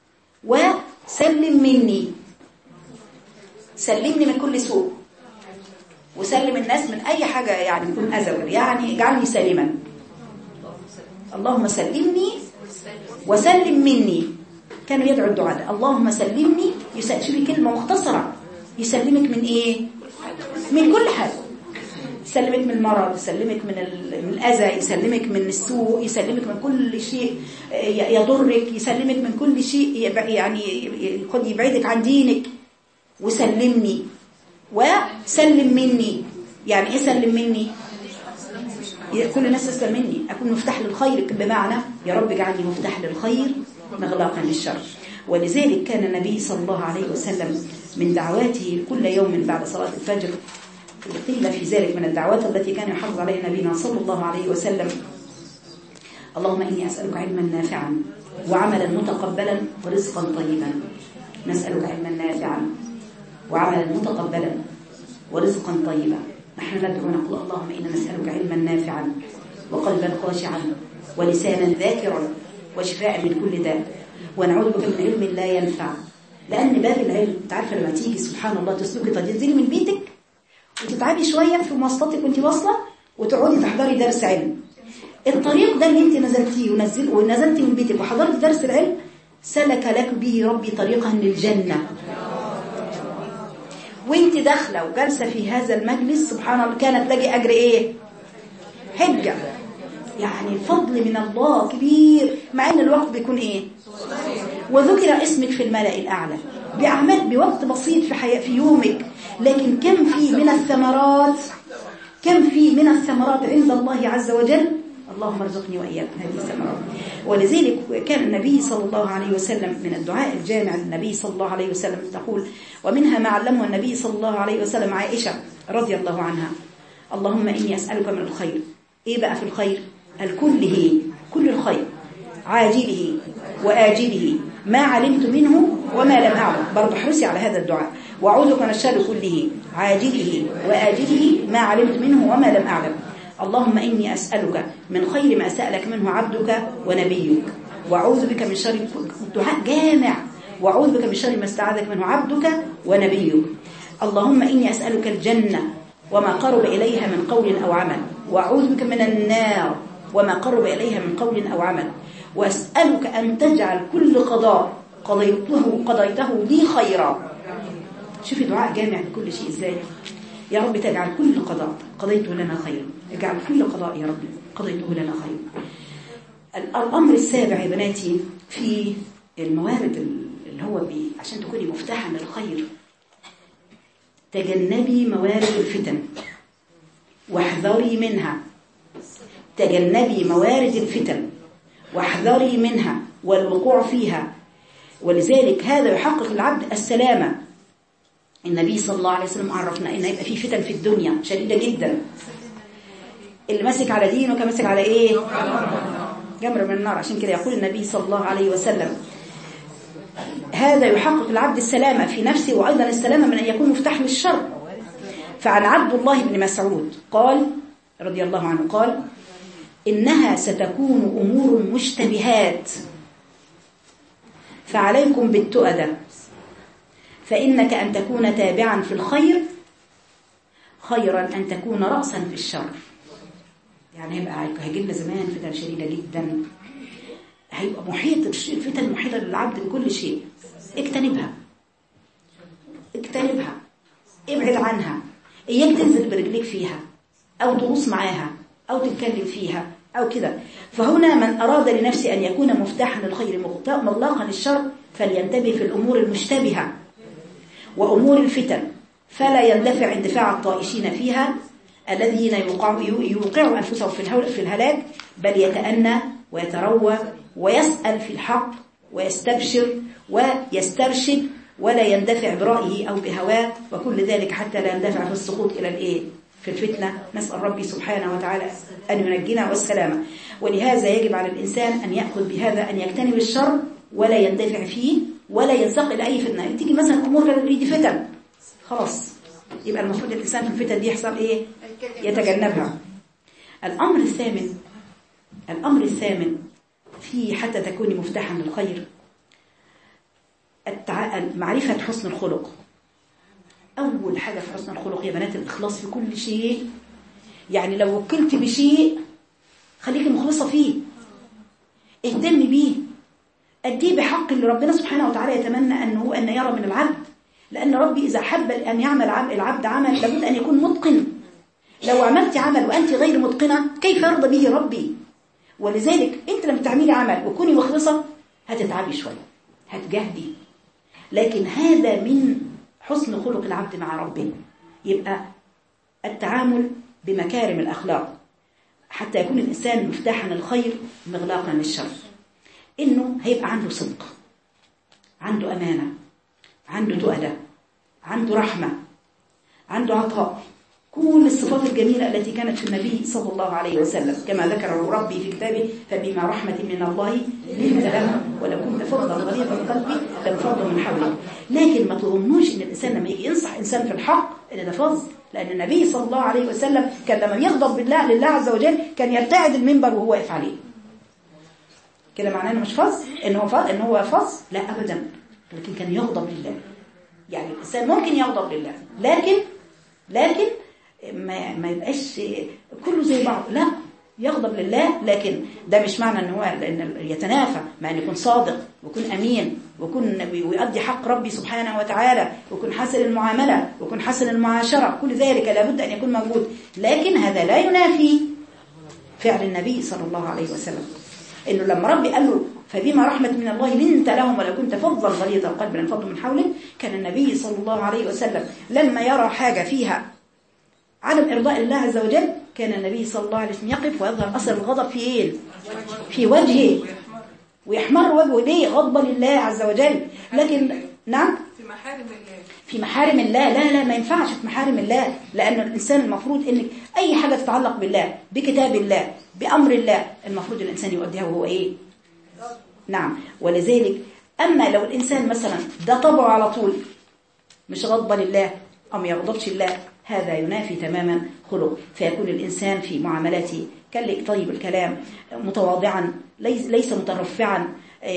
وسلم مني، سلمني من كل سوء وسلم الناس من أي حاجة يعني يكون أذى، يعني اجعلني سالما. اللهم سلمني وسلم مني. كانوا يدعوا الدعاء ده اللهم سلمني. شوفي كلمة مختصرة، يسلمك من إيه؟ من كل حاجة. يسلمك من المرض، يسلمك من من الأذى، يسلمك من السوء، يسلمك من كل شيء يضرك، يسلمك من كل شيء يعني قد يبعدك عن دينك. وسلمني وسلم مني. يعني إيه سلم مني؟ كل الناس تسلم مني، أكون مفتاح للخير، بمعنى يا رب اجعلني مفتاح للخير مغلاقا للشر. ولذلك كان النبي صلى الله عليه وسلم من دعواته كل يوم بعد صلاة الفجر، قيل في ذلك من الدعوات التي كان يحافظ عليها نبينا صلى الله عليه وسلم: اللهم إني أسألك علما نافعا وعملا متقبلا ورزقا طيبا. نسألك علما نافعا وعملا متقبلا ورزقا طيبا. نحن ندعو نقول اللهم إنا نسألك علما نافعا وقلبا خاشعا ولسانا ذاكرا وشفاء من كل داء، ونعوذ بك من علم لا ينفع. لأن باب العلم تعرف لما تيجي سبحان الله تسلكي تنزلي من بيتك وتتعبي شوية في مواصلاتك وانت واصلة وتقعدي تحضري درس علم، الطريق ده اللي انت نزلتيه ونزل ونزلتي من بيتك وحضرتي درس العلم سلك لك به ربي طريقا للجنة. وانت داخله وجالسه في هذا المجلس سبحان الله كانت لقي اجر ايه؟ حجه. يعني فضل من الله كبير، مع ان الوقت بيكون ايه؟ وذكر اسمك في الملأ الاعلى باعمال بوقت بسيط في حياة في يومك، لكن كم في من الثمرات، كم في من الثمرات عند الله عز وجل. اللهم ارزقني واياكم هذه الثمرات. ولذلك كان النبي صلى الله عليه وسلم من الدعاء الجامع للنبي صلى الله عليه وسلم تقول، ومنها ما علمه النبي صلى الله عليه وسلم عائشة رضي الله عنها: اللهم إني أسألك من الخير. إيه بقى في الخير؟ الكله، كل الخير، عاجله وآجله ما علمت منه وما لم أعلم. برضو حرصي على هذا الدعاء. وأعوذ بك من الشر كله عاجله وآجله ما علمت منه وما لم أعلم. اللهم إني أسألك من خير ما سألك منه عبدك ونبيك، وأعوذ بك من شر. دعاء جامع. وأعوذ بك من شر ما استعاذك منه عبدك ونبيك. اللهم إني أسألك الجنة وما قرب إليها من قول أو عمل، وأعوذ بك من النار وما قرب إليها من قول أو عمل، وأسألك أن تجعل كل قضاء قضيته قضيته لي خيرا. شوفي دعاء جامع لكل شيء إزاي. يا رب تجعل كل قضاء قضيته لنا خير، اجعل كل قضاء يا رب قضيته لنا خير. الأمر السابع يا بناتي في الموارد اللي هو بي عشان تكوني مفتاحا للخير، تجنبي موارد الفتن واحذري منها. تجنبي موارد الفتن واحذري منها والوقوع فيها. ولذلك هذا يحقق العبد السلامة. النبي صلى الله عليه وسلم عرفنا ان يبقى في فتن في الدنيا شديدة جدا. اللي ماسك على دينه كان ماسك على ايه؟ جمر من النار. عشان كده يقول النبي صلى الله عليه وسلم هذا يحقق العبد السلامة في نفسه، وأيضا السلامة من أن يكون مفتاح للشر. فعن عبد الله بن مسعود قال رضي الله عنه قال: إنها ستكون أمور مشتبهات فعليكم بالتؤدة، فإنك أن تكون تابعا في الخير خيرا أن تكون رأسا في الشر. يعني هيبقى هيجي لنا زمان فتن شديدة جدا، هيبقى محيط الفتن محيطة للعبد بكل شيء. اجتنبها اجتنبها ابعد عنها. اياك تنزل برجليك فيها او تغوص معاها او تتكلم فيها او كده. فهنا من اراد لنفسه ان يكون مفتاحا للخير مغلاقا للشر فلينتبه في الامور المشتبهة وامور الفتن، فلا يندفع اندفاع الطائشين فيها الذين يوقعوا انفسهم في الهلاك، بل يتأنى ويتروى ويسأل في الحق ويستبشر ويسترشد ولا يندفع برأيه أو بهواه وكل ذلك حتى لا يندفع في السقوط إلى الإيه؟ في الفتنة. نسأل ربي سبحانه وتعالى أن ينجينا والسلامة. ولهذا يجب على الإنسان أن يأخذ بهذا، أن يجتنب الشر ولا يندفع فيه ولا ينساق إلى أي فتنة. تيجي مثلا أمور تريد فتن، خلاص يبقى المفروض الإنسان في الفتن دي يحصل إيه؟ يتجنبها. الأمر الثامن الأمر الثامن في حتى تكوني مفتاحا للخير التع... معرفة حسن الخلق. أول حاجة في حسن الخلق يا بنات الإخلاص في كل شيء. يعني لو وكلت بشيء خليكي مخلصة فيه، اهتمي بيه، أديه بحق اللي ربنا سبحانه وتعالى يتمنى أنه أن يرى من العبد. لأن ربي إذا حب أن يعمل العبد عمل لابد أن يكون متقن. لو عملت عمل وأنت غير متقنة كيف يرضى به ربي؟ ولذلك أنت لما تعملي عمل وكوني مخلصة هتتعبي شوية، هتجهدي، لكن هذا من حسن خلق العبد مع ربه. يبقى التعامل بمكارم الأخلاق حتى يكون الإنسان مفتاحا للخير مغلاقا للشر. إنه هيبقى عنده صدق، عنده أمانة، عنده تؤدة، عنده رحمة، عنده عطاء، كل الصفات الجميلة التي كانت في النبي صلى الله عليه وسلم كما ذكره ربي في كتابه: فبما رحمة من الله لنت لهم ولو كنت فظا غليظ القلب لانفضوا من حولك. لكن ما تظنوش ان الانسان لما يجي ينصح انسان في الحق ان ده فظ، لان النبي صلى الله عليه وسلم كان لما يغضب بالله لله عز وجل كان يرتعد المنبر وهو واقف عليه. كده معناه انه مش فظ، ان هو فظ ان هو فظ لا ابدا، لكن كان يغضب لله. يعني الانسان ممكن يغضب لله لكن لكن ما ما يبقاش كله زي بعض، لا يغضب لله، لكن ده مش معنى ان هو لان يتنافى مع ان يكون صادق ويكون امين ويكون ويؤدي حق ربي سبحانه وتعالى ويكون حسن المعامله ويكون حسن المعاشره، كل ذلك لابد ان يكون موجود. لكن هذا لا ينافي فعل النبي صلى الله عليه وسلم، انه لما ربي قال له فبما رحمة من الله لنت لهم ولو كنت فظا غليظ القلب لانفضوا من حولك، كان النبي صلى الله عليه وسلم لما يرى حاجه فيها عدم إرضاء الله عز وجل كان النبي صلى الله عليه وسلم يقف ويظهر أثر الغضب في إيه؟ في وجهه ويحمر وجهه. ليه؟ غضبا لله عز وجل. لكن نعم في محارم الله، في محارم الله لا لا ما ينفعش في محارم الله، لأن الإنسان المفروض إن أي حاجة تتعلق بالله بكتاب الله بأمر الله المفروض الإنسان يؤديها وهو إيه؟ نعم. ولذلك أما لو الإنسان مثلا ده طبعه على طول مش غضبا لله أو ما يغضبش الله، هذا ينافي تماما خلق. فيكون الإنسان في معاملاته طيب الكلام، متواضعا، ليس مترفعا.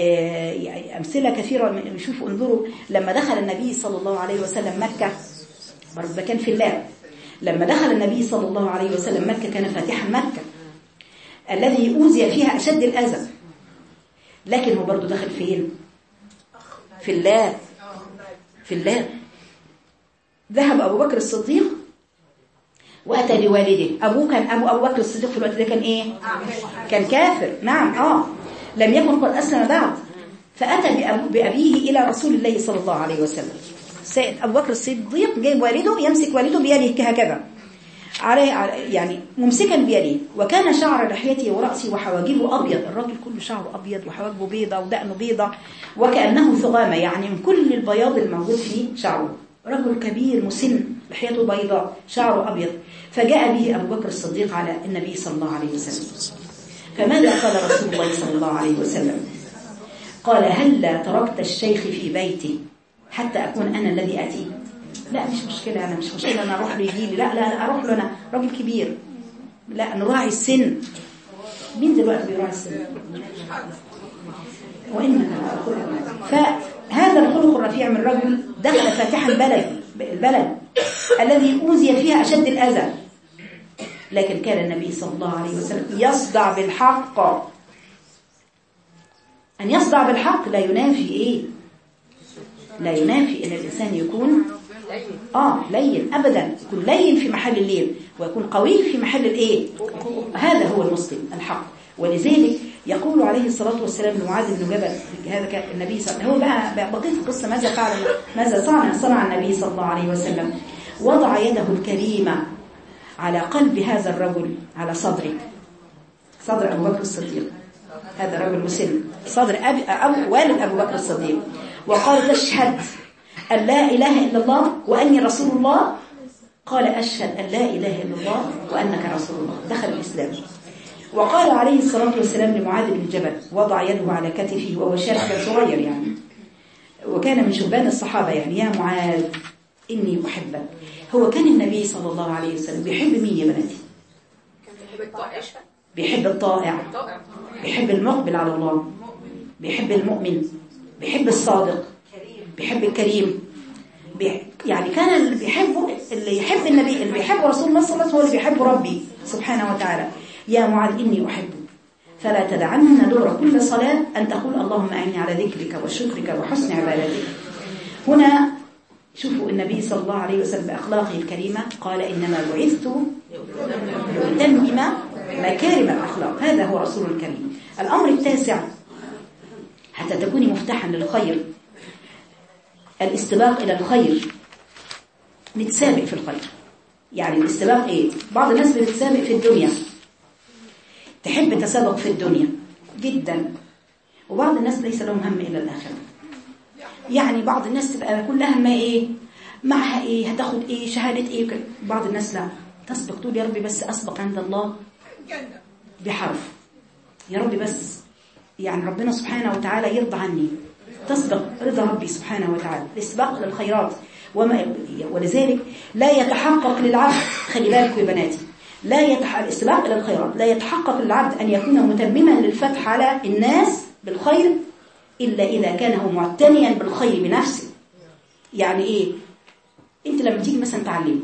أمثلة كثيرة نشوف. انظروا لما دخل النبي صلى الله عليه وسلم مكة، برضه كان في الله، لما دخل النبي صلى الله عليه وسلم مكة كان فاتحا مكة الذي أوذي فيها أشد الأذى، لكن هو برضه دخل فين؟ في الله، في الله. ذهب أبو بكر الصديق وأتى بوالده. أبوه كان أبو أبو بكر الصديق في الوقت ده كان إيه؟ كان كافر. نعم آه لم يكن قد أسلم بعد. فأتى بأبيه إلى رسول الله صلى الله عليه وسلم. سيد أبو بكر الصديق جايب والده يمسك والده بيده هكذا عليه يعني ممسكا بيده، وكان شعر لحيته ورأسه وحواجبه أبيض. الرجل كله شعره أبيض وحواجبه بيضة ودقنه بيضة وكأنه ثغامة، يعني من كل البياض الموجود في شعره. رجل كبير مسن لحيته بيضاء شعره أبيض. فجاء به أبو بكر الصديق على النبي صلى الله عليه وسلم. فماذا قال رسول الله صلى الله عليه وسلم؟ قال: هلا تركت الشيخ في بيتي حتى أكون أنا الذي أتي؟ لا مش مشكلة، أنا مش مشكلة أنا أروح له يجي لي، لا لا أنا أروح له، أنا راجل كبير، لا نراعي السن. مين دلوقتي بيراعي السن؟ وإنك فهذا الخلق الرفيع من رجل دخل فاتحا البلد البلد الذي أوذي فيها أشد الأذى، لكن كان النبي صلى الله عليه وسلم يصدع بالحق. أن يصدع بالحق لا ينافي إيه؟ لا ينافي أن الإنسان يكون آه لين أبدا، يكون لين في محل اللين ويكون قوي في محل الإيه؟ هذا هو المسلم الحق. ولذلك يقول عليه الصلاة والسلام لمعاذ بن جبل، هذا النبي صلى الله عليه وسلم، هو بقى بقية القصة ماذا فعل ماذا صنع صنع النبي صلى الله عليه وسلم. وضع يده الكريمة على قلب هذا الرجل، على صدره، صدر أبو بكر الصديق، هذا رجل مسن صدر أبي أو والد أبو بكر الصديق، وقال تشهد أن لا إله إلا الله وأني رسول الله؟ قال أشهد أن لا إله إلا الله وأنك رسول الله، دخل الإسلام. وقال عليه الصلاة والسلام لمعاذ بن جبل، وضع يده على كتفه وهو شاب صغير يعني، وكان من شبان الصحابة يعني، يا معاذ إني أحبك. هو كان النبي صلى الله عليه وسلم بيحب مين يا بناتي؟ بيحب الطائع، بيحب المقبل على الله، بيحب المؤمن، بيحب الصادق، بيحب الكريم. يعني كان اللي بيحبه، اللي يحب النبي، اللي بيحب رسول الله صلى الله عليه وسلم هو اللي بيحب ربي سبحانه وتعالى. يا معاذ إني أحبك فلا تدعن دبر كل صلاة أن تقول اللهم أعني على ذكرك وشكرك وحسن عبادتك. هنا شوفوا النبي صلى الله عليه وسلم بأخلاقه الكريمة قال إنما بعثت لأتمم مكارم الأخلاق. هذا هو رسول الكريم. الأمر التاسع حتى تكوني مفتاحا للخير، الاستباق إلى الخير، نتسابق في الخير. يعني الاستباق إيه؟ بعض الناس بتتسابق في الدنيا، تحب تسابق في الدنيا جدا، وبعض الناس ليس لهم هم إلا الآخرة. يعني بعض الناس تبقى كلها همها إيه؟ معها إيه؟ هتاخد إيه؟ شهادة إيه؟ بعض الناس لا، تسبق تقول يا ربي بس أسبق عند الله بحرف، يا ربي بس يعني ربنا سبحانه وتعالى يرضى عني، تسبق رضا ربي سبحانه وتعالى، الاستباق للخيرات. وما ولذلك لا يتحقق للعبد، خلي بالكم يا بناتي، لا يتحقق الاستباق إلى الخيرات، لا يتحقق للعبد أن يكون متمما للفتح على الناس بالخير إلا إذا كان هو معتنيا بالخير بنفسه. يعني إيه؟ أنت لما تيجي مثلا تعلمي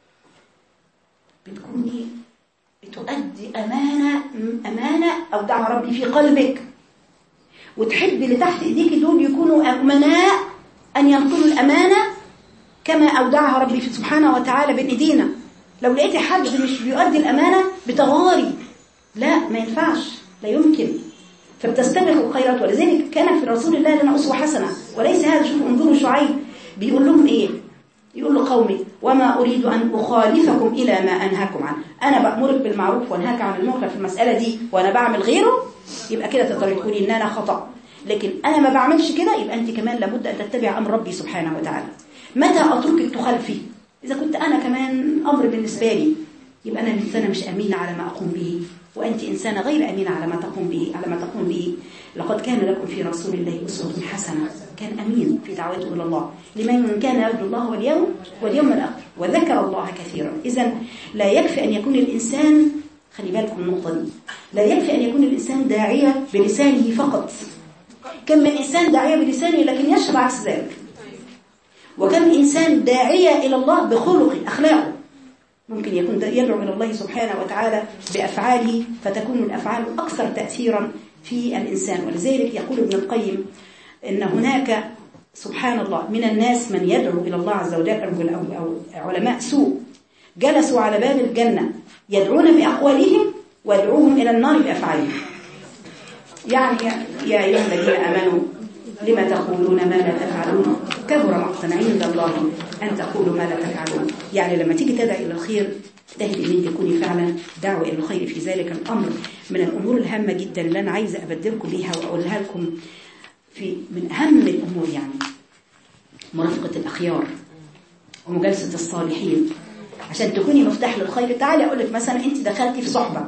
بتكوني بتؤدي أمانة أمانة أودعها ربي في قلبك، وتحبي اللي تحت إيديك دول يكونوا أمناء أن ينقلوا الأمانة كما أودعها ربي سبحانه وتعالى بين إيدينا. لو لقيتي حد مش بيؤدي الأمانة بتغاري، لا ما ينفعش، لا يمكن، فبتستبق الخيرات. ولذلك كان في رسول الله لنا أسوة حسنة. وليس هذا، شوفوا انظروا شعيب بيقول لهم إيه، يقول له قومي وما أريد أن أخالفكم إلى ما أنهاكم عنه. أنا بأمرك بالمعروف وأنهاك عن المنكر في المسألة دي وأنا بعمل غيره، يبقى كده تقدري تقولي إن أنا خطأ. لكن أنا ما بعملش كده، يبقى أنت كمان لابد أن تتبع أمر ربي سبحانه وتعالى. متى أتركك تخالفي؟ إذا كنت أنا كمان أمر بالنسبة لي، يبقى أنا إنسانة مش أمينة على ما أقوم به، وأنت إنسانة غير أمينة على ما تقوم به على ما تقوم به. لقد كان لكم في رسول الله أسوة حسنة، كان أمين في دعوته إلى الله، لمن كان يرجو الله واليوم واليوم الآخر وذكر الله كثيرا. إذن لا يكفي أن يكون الإنسان، خلي بالكم النقطة دي، لا يكفي أن يكون الإنسان داعية بلسانه فقط. كم من إنسان داعية بلسانه لكن يشرب عكس ذلك، وكم إنسان داعية إلى الله بخلقه أخلاقه، ممكن يكون يدعو إلى الله سبحانه وتعالى بأفعاله، فتكون الأفعال أكثر تأثيرا في الإنسان. ولذلك يقول ابن القيم إن هناك سبحان الله من الناس من يدعو إلى الله عز وجل، أو علماء سوء جلسوا على باب الجنة يدعون بأقوالهم ويدعوهم إلى النار بأفعالهم. يعني يا أيها الذين آمنوا لما تقولون ما لا تفعلون كبر مقتا عند الله أن تقولوا ما لا تفعلون. يعني لما تيجي تدعي إلى الخير اجتهدي ان انت تكوني فعلا دعوه الى الخير في ذلك الامر. من الامور الهامه جدا اللي انا عايزه ابدلكم بيها واقولها لكم، في من اهم الامور يعني مرافقه الاخيار ومجالسه الصالحين عشان تكوني مفتاح للخير. تعالي اقول لك مثلا انت دخلتي في صحبه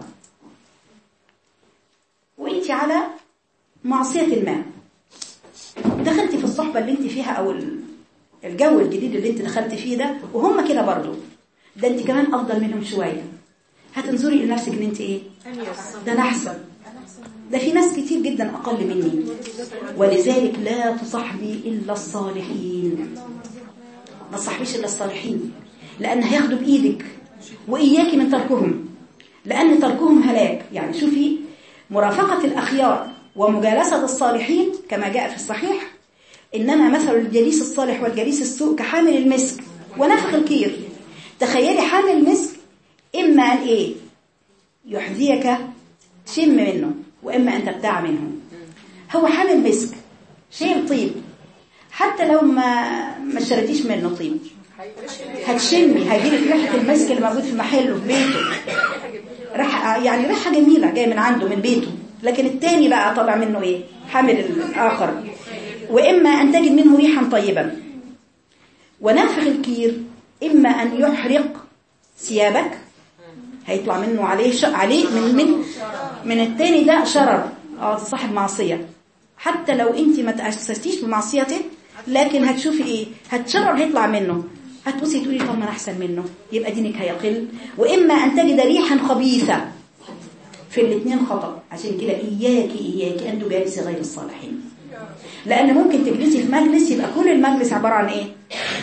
وانت على معصيه ما، دخلتي في الصحبه اللي انت فيها او الجو الجديد اللي انت دخلتي فيه ده، وهم كده برضو، ده انت كمان افضل منهم شويه، هتنظري لنفسك ان انت ايه، ده انا احسن، ده في ناس كتير جدا اقل مني. ولذلك لا تصاحبي الا الصالحين، ما تصاحبيش الا الصالحين، لان هياخدوا بايدك، واياكي من تركهم، لان تركهم هلاك. يعني شوفي مرافقه الاخيار ومجالسه الصالحين كما جاء في الصحيح، انما مثل الجليس الصالح والجليس السوء كحامل المسك ونفخ الكير. تخيلي حامل المسك إما أن إيه يحذيك شم منه، وإما أن تبتاع منه. هو حامل مسك شيء طيب، حتى لو ما ما اشتريتيش منه طيب هتشمي، هيجيلك ريحة المسك اللي موجود في محله في بيته، ريحة يعني ريحة جميلة جاية من عنده من بيته، لكن التاني بقى طلع منه ايه؟ حامل الآخر. وإما أن تجد منه ريحا طيبا. ونافخ الكير إما أن يحرق ثيابك، هيطلع منه عليه ش... عليه من من من التاني ده شرر، اه صاحب معصية. حتى لو انت ما تأسستيش بمعصيته، لكن هتشوفي ايه؟ هتشرر هيطلع منه، هتبصي تقولي طب ما انا احسن منه، يبقى دينك هيقل. واما ان تجد ريحا خبيثة. في الاثنين خطأ. عشان كده اياكي اياكي ان تجالسي غير الصالحين، لان ممكن تجلسي في مجلس يبقى كل المجلس عبارة عن ايه؟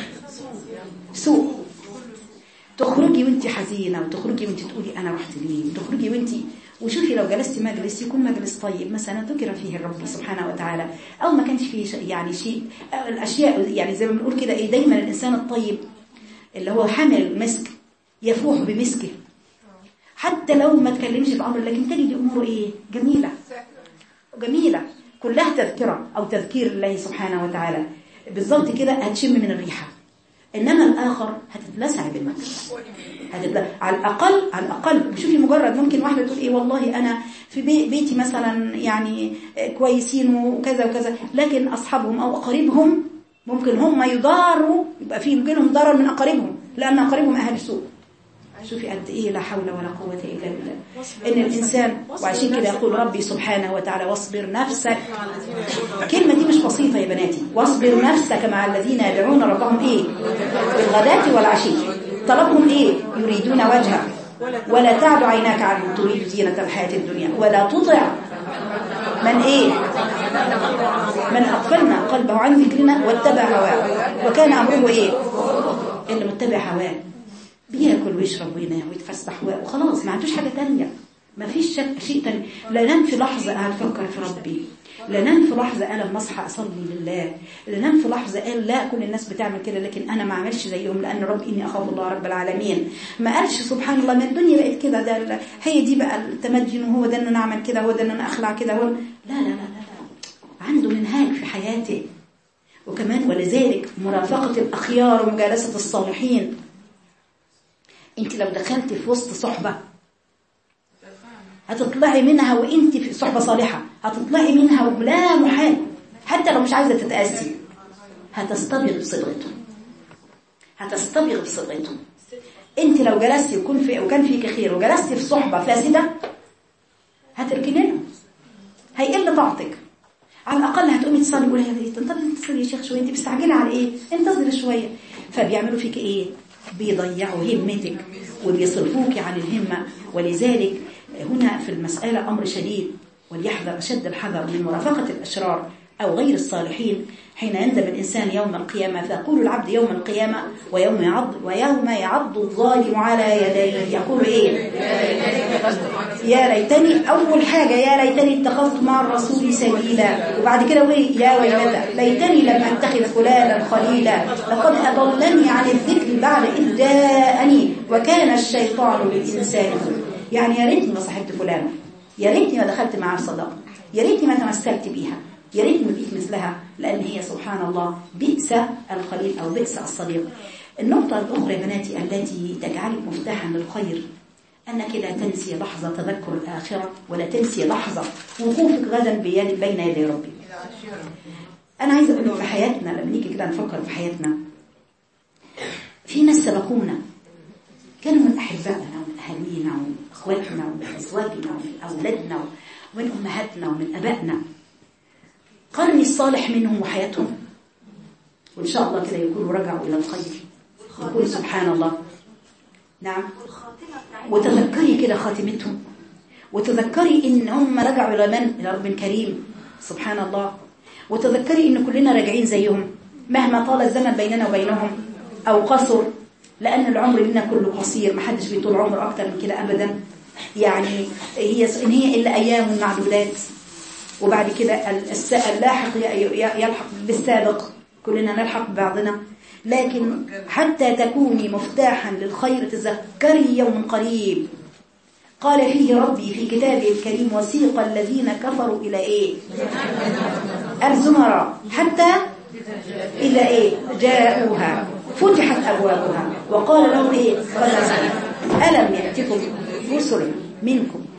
سوء. تخرجي وانت حزينة، وتخرجي وانت تقولي انا رحت ليه، تخرجي وانت. وشوفي لو جلستي مجلس يكون مجلس طيب، مثلا ذكر فيه الرب سبحانه وتعالى، او ما كانش فيه شيء يعني شيء الاشياء، يعني زي ما بنقول كده ايه، دايما الانسان الطيب اللي هو حامل مسك يفوح بمسكه، حتى لو ما تكلمش بامر، لكن تجد اموره ايه؟ جميله جميله، كلها تذكره او تذكير الله سبحانه وتعالى. بالظبط كده هتشم من الريحه. انما الاخر هتتلسع بالمجلس، هتتلسع على الاقل. على الاقل شوفي، مجرد ممكن واحده تقول ايه والله انا في بي بيتي مثلا يعني كويسين وكذا وكذا، لكن اصحابهم او اقاربهم ممكن هم يضاروا، يبقى في يمكنهم ضرر من اقاربهم، لان اقاربهم اهل سوء. شوفي قد ايه، لا حول ولا قوه الا بالله. ان الانسان، وعشان كده يقول ربي سبحانه وتعالى واصبر نفسك. الكلمه دي مش بسيطه يا بناتي. واصبر نفسك مع الذين يدعون ربهم ايه؟ بالغداة والعشي. طلبهم ايه؟ يريدون وجهه ولا تعد عيناك عنهم تريد زينه الحياه الدنيا ولا تطع من ايه؟ من اغفلنا قلبه عن ذكرنا واتبع هواه وكان امره ايه؟ اللي متبع هواه بياكل ويشرب وينام ويتفسح وخلاص، ما عندوش حاجه تانية، ما فيش شيء تاني. لا نام في لحظه قاعد افكر في ربي، لا نام في لحظه انا لما اصحى اصلي لله، لا نام في لحظه قال لا كل الناس بتعمل كده لكن انا ما اعملش زيهم لان رب اني اخاف الله رب العالمين. ما قالش سبحان الله ما الدنيا بقت كده، ده هي دي بقى التمدن، وهو ده ان انا اعمل كده، هو ده ان انا اخلع كده، لا لا لا لا، عنده منهاج في حياته. وكمان ولذلك مرافقه الاخيار ومجالسه الصالحين. انت لو دخلت في وسط صحبة هتطلعي منها، وانت في صحبة صالحة هتطلعي منها ولا محال، حتى لو مش عايزة تتأسي هتستبغ بصدقته، هتستبغ بصدقته. انت لو جلستي وكن في وكان فيك خير وجلستي في صحبة فاسدة هتركني لها، هيقل طاعتك. على الأقل هتقومي تصلي ولا هي تنتظري تصلي يا شيخ شوية، انت مستعجلة على ايه؟ انتظري شوية. فبيعملوا فيك ايه؟ بيضيعوا همتك وبيصرفوك عن الهمة. ولذلك هنا في المسألة أمر شديد، وليحذر أشد الحذر من مرافقة الأشرار أو غير الصالحين حين يندم الإنسان يوم القيامة. فيقول العبد يوم القيامة ويوم يعض ويوم يعض الظالم على يديه يقول إيه؟ يا ليتني، أول حاجة يا ليتني اتخذت مع الرسول سبيلا، وبعد كده إيه؟ يا ويلتى ليتني لم أتخذ فلانا خليلا لقد أضلني عن الذكر بعد إذ جاءني وكان الشيطان للإنسان. يعني يا ريتني ما صاحبت فلانة، يا ريتني ما دخلت معها صداقة، يا ريتني ما تمثلت بيها، يا ريتني ما بقيت مثلها، لأن هي سبحان الله بئس الخليل أو بئس الصديق. النقطة الأخرى يا بناتي التي تجعلك مفتاحا للخير أنك لا تنسي لحظة تذكر الآخرة، ولا تنسي لحظة وقوفك غدا بيد بين يدي ربي. أنا عايزة أقول في حياتنا لما نيجي كده نفكر في حياتنا، في ناس سبقونا كانوا من أحبائنا ومن أهالينا ومن أخواتنا ومن أزواجنا ومن أولادنا ومن أمهاتنا ومن أبائنا، قرني الصالح منهم وحياتهم، وإن شاء الله كده يكونوا رجعوا إلى الخير، يقول سبحان الله. نعم، وتذكري كده خاتمتهم، وتذكري إن هم رجعوا إلى من؟ إلى رب كريم سبحان الله. وتذكري إن كلنا راجعين زيهم مهما طال الزمن بيننا وبينهم أو قصر، لأن العمر لنا كله قصير، ما حدش بيطول عمر أكتر من كده أبدا. يعني هي إن هي إلا أيام معدودات، وبعد كده اللاحق يلحق بالسابق، كلنا نلحق ببعضنا. لكن حتى تكوني مفتاحا للخير تذكري يوم قريب قال فيه ربي في كتابه الكريم وسيق الذين كفروا إلى إيه؟ الزمراء حتى إلى إيه؟ جاءوها فتحت أبوابها وقال لهم إيه؟ ألم يأتكم رسل منكم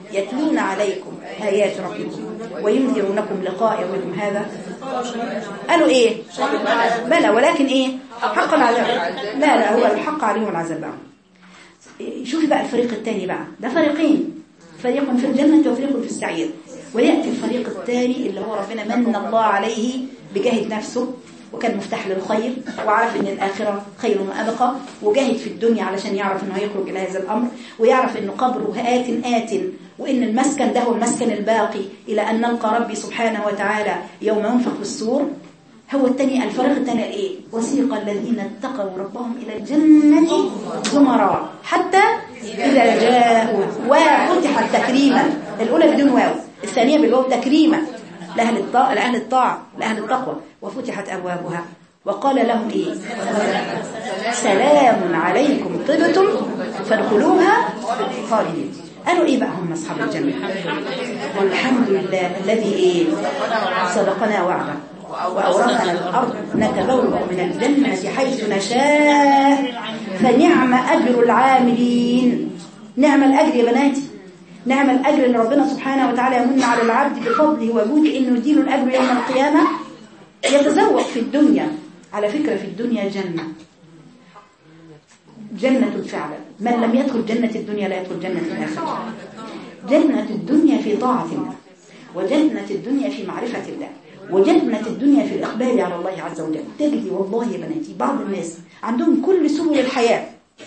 يتلون عليكم آيات ربكم وينذرونكم لقاء يومكم هذا. قالوا إيه؟ بلى ولكن إيه؟ حق العذاب. لا لا هو الحق عليهم العذاب بقى. شوفي بقى الفريق الثاني بقى، ده فريقين، فريق في الجنة وفريق في السعير. ويأتي الفريق الثاني اللي هو ربنا من الله عليه بجاهد نفسه وكان مفتاح للخير وعرف ان الآخرة خير وأبقى، وجاهد في الدنيا علشان يعرف انه يخرج الى هذا الامر، ويعرف انه قبره آت آت، وان المسكن ده هو المسكن الباقي الى ان نلقى ربي سبحانه وتعالى يوم ينفخ في الصور. هو الثاني الفريق الثاني ايه؟ وسيق الذين اتقوا ربهم الى الجنة زمرا حتى اذا جاءوا وفتحت تكريما. الاولى بدون واو، الثانية بالواو تكريما لأهل الطاعة لأهل الطاعة لأهل التقوى. وفتحت أبوابها وقال لهم إيه؟ سلام عليكم طبتم فادخلوها خالدين. قالوا إيه بقى هم أصحاب الجنة؟ والحمد لله الذي إيه؟ صدقنا وعده وأورثنا الأرض نتبوأ من الجنة حيث نشاء فنعم أجر العاملين. نعم الأجر يا بناتي، نعم الأجر اللي ربنا سبحانه وتعالى يمن على العبد بفضله وجوده إنه يديله الأجر يوم القيامة. يتزوق في الدنيا، على فكرة في الدنيا جنة، جنة فعلا. من لم يدخل جنة الدنيا لا يدخل جنة الآخرة. جنة الدنيا في طاعة الله، وجنة الدنيا في معرفة الله، وجنة الدنيا في الإقبال على الله عز وجل. تجدي والله يا بناتي بعض الناس عندهم كل سبل الحياة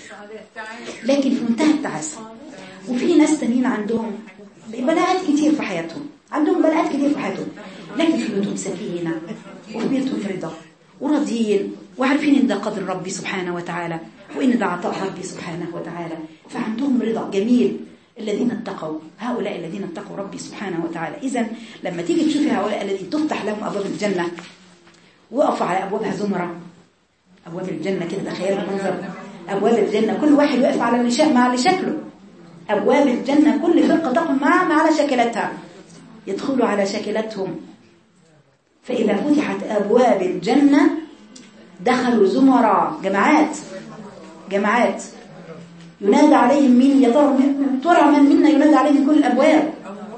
لكن في منتهى التعاسة، وفي ناس تانيين عندهم بلاءات كتير في حياتهم، عندهم بلاءات كتير في حياتهم لكن في بيوتهم سكينة وفي بيوتهم رضا وراضيين وعارفين ان ده قدر ربي سبحانه وتعالى وان ده عطاء ربي سبحانه وتعالى، فعندهم رضا جميل. الذين اتقوا، هؤلاء الذين اتقوا ربي سبحانه وتعالى. إذن لما تيجي تشوفي هؤلاء الذين تفتح لهم أبواب الجنة وقفوا على أبوابها زمرة، أبواب الجنة كده تخيل المنظر، أبواب الجنة كل واحد واقف على النشاء مع شكله. أبواب الجنة كل فرقة تقوم مع مع على شكلتها، يدخلوا على شكلتهم. فإذا فتحت أبواب الجنة دخلوا زمرا، جماعات جماعات ينادى عليهم مين؟ يا ترى من منا ينادى عليهم كل الأبواب،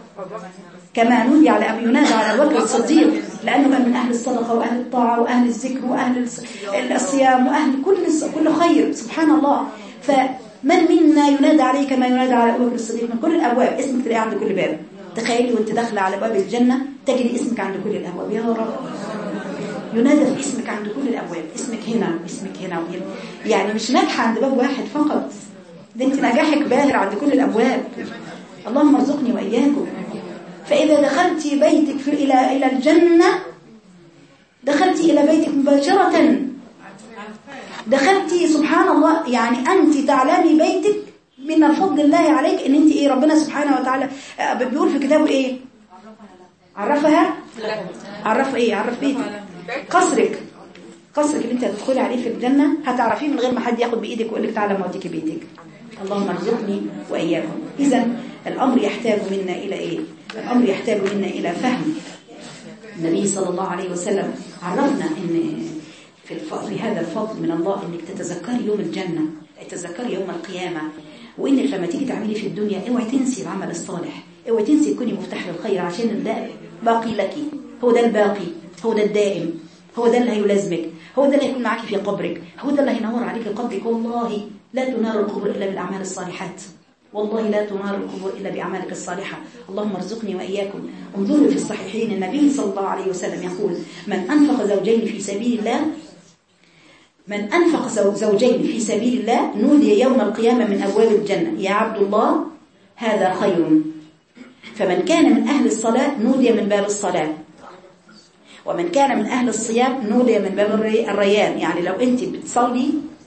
كما نودي على أبي ينادى على أبو بكر الصديق لأنه كان من أهل الصدقة وأهل الطاعة وأهل الذكر وأهل الصيام وأهل كل كل خير سبحان الله. فمن منا ينادى عليه كما ينادى على أبو بكر الصديق من كل الأبواب، اسمك تلاقيه عند كل باب. تخيلي وانت داخله على باب الجنة تجري اسمك عند كل الأبواب، يا رب ينادى في اسمك عند كل الأبواب، اسمك هنا اسمك هنا وهنا، يعني مش ناجحة عند باب واحد فقط، ده انت نجاحك باهر عند كل الأبواب. اللهم ارزقني وإياكم. فإذا دخلت بيتك في إلى إلى الجنة دخلت إلى بيتك مباشرة، دخلت سبحان الله، يعني أنت تعلمي بيتك من فضل الله عليك ان انت ايه، ربنا سبحانه وتعالى بيقول في كتابه ايه، عرفها عرف ايه عرف بيتك، قصرك قصرك اللي انت هتدخلي عليه في الجنة هتعرفيه من غير ما حد ياخد بايدك ويقول لك تعالى موديكي بيتك. اللهم ارزقني واياكم. اذا الامر يحتاج منا الى ايه؟ الامر يحتاج منا الى فهم. النبي صلى الله عليه وسلم عرفنا ان في في هذا الفضل من الله انك تتذكري يوم الجنة، تتذكري يوم القيامة، وانك لما تيجي تعملي في الدنيا اوعي تنسي العمل الصالح، اوعي تنسي تكوني مفتاح للخير، عشان ده باقي لك، هو ده الباقي، هو ده الدائم، هو ده اللي هيلازمك، هو ده اللي هيكون معاكي في قبرك، هو ده اللي هينور عليك قبرك. والله لا تنار القبور الا بالاعمال الصالحات، والله لا تنار القبور الا باعمالك الصالحه. اللهم ارزقني واياكم. انظروا في الصحيحين النبي صلى الله عليه وسلم يقول: من انفق زوجين في سبيل الله من أنفق زوجين في سبيل الله نودي يوم القيامة من أبواب الجنة: يا عبد الله هذا خير. فمن كان من أهل الصلاة نودي من باب الصلاة، ومن كان من أهل الصيام نودي من باب الريان. يعني لو أنت بتصلي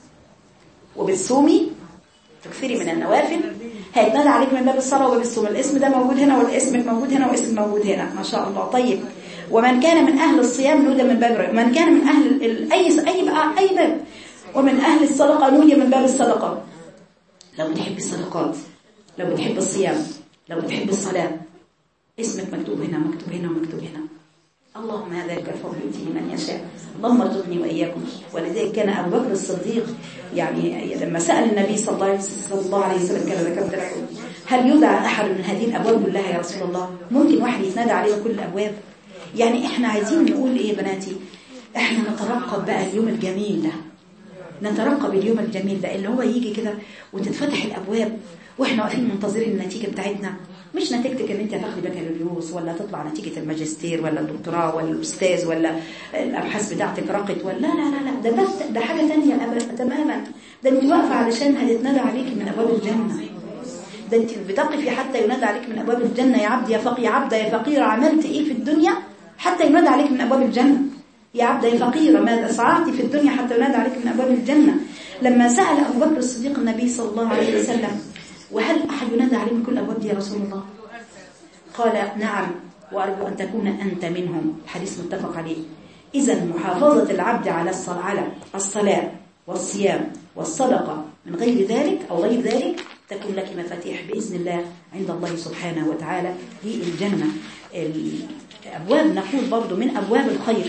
وبتصومي تكثري من النوافل هيتنادى عليك من باب الصلاة وباب الصوم، الاسم ده موجود هنا والاسمك موجود هنا واسم موجود هنا، ما شاء الله. طيب، ومن كان من أهل الصيام نودي من باب الريان، من كان من أهل ال... أي أي بقى أي باب، ومن أهل الصدقة نودي من باب الصدقة. لو بتحب الصدقات، لو بتحب الصيام، لو بتحب الصلاة، اسمك مكتوب هنا مكتوب هنا ومكتوب هنا. اللهم هذا الفضل يؤتيه من يشاء. اللهم ارزقني وإياكم. ولذلك كان أبو بكر الصديق يعني لما سأل النبي صلى الله عليه وسلم كما ذكرت لكم هل يدعى أحد من هذه الأبواب كلها يا رسول الله؟ ممكن واحد يتنادى عليه كل الأبواب؟ يعني إحنا عايزين نقول إيه بناتي؟ إحنا نترقب بقى اليوم الجميل ده، نترقب اليوم الجميل ده اللي هو يجي كده وتتفتح الأبواب وإحنا واقفين منتظرين النتيجة بتاعتنا. مش نتيجتك ان انت هتاخدي بكالوريوس ولا تطلع نتيجة الماجستير ولا الدكتوراه ولا الاستاذ ولا الابحاث بتاعتك رقت ولا لا لا لا ده بس ده حاجة تانية تماما. ده انت واقفة علشان هتتنادى عليك من ابواب الجنة. ده انت بتقفي حتى ينادى عليك من ابواب الجنة. يا عبد يا فقير، يا عبد يا فقير عملت ايه في الدنيا حتى ينادى عليك من ابواب الجنة. يا عبد يا فقير ماذا صنعت في الدنيا حتى ينادى عليك من ابواب الجنة. لما سأل ابو بكر الصديق النبي صلى الله عليه وسلم وهل احد ينادى عليه من كل ابواب دي يا رسول الله؟ قال نعم وأرجو أن تكون أنت منهم. الحديث متفق عليه. إذا محافظة العبد على الصلاة الصلاة والصيام والصدقة من غير ذلك أو غير ذلك تكون لك مفاتيح بإذن الله عند الله سبحانه وتعالى للجنة. الأبواب نقول برضو من أبواب الخير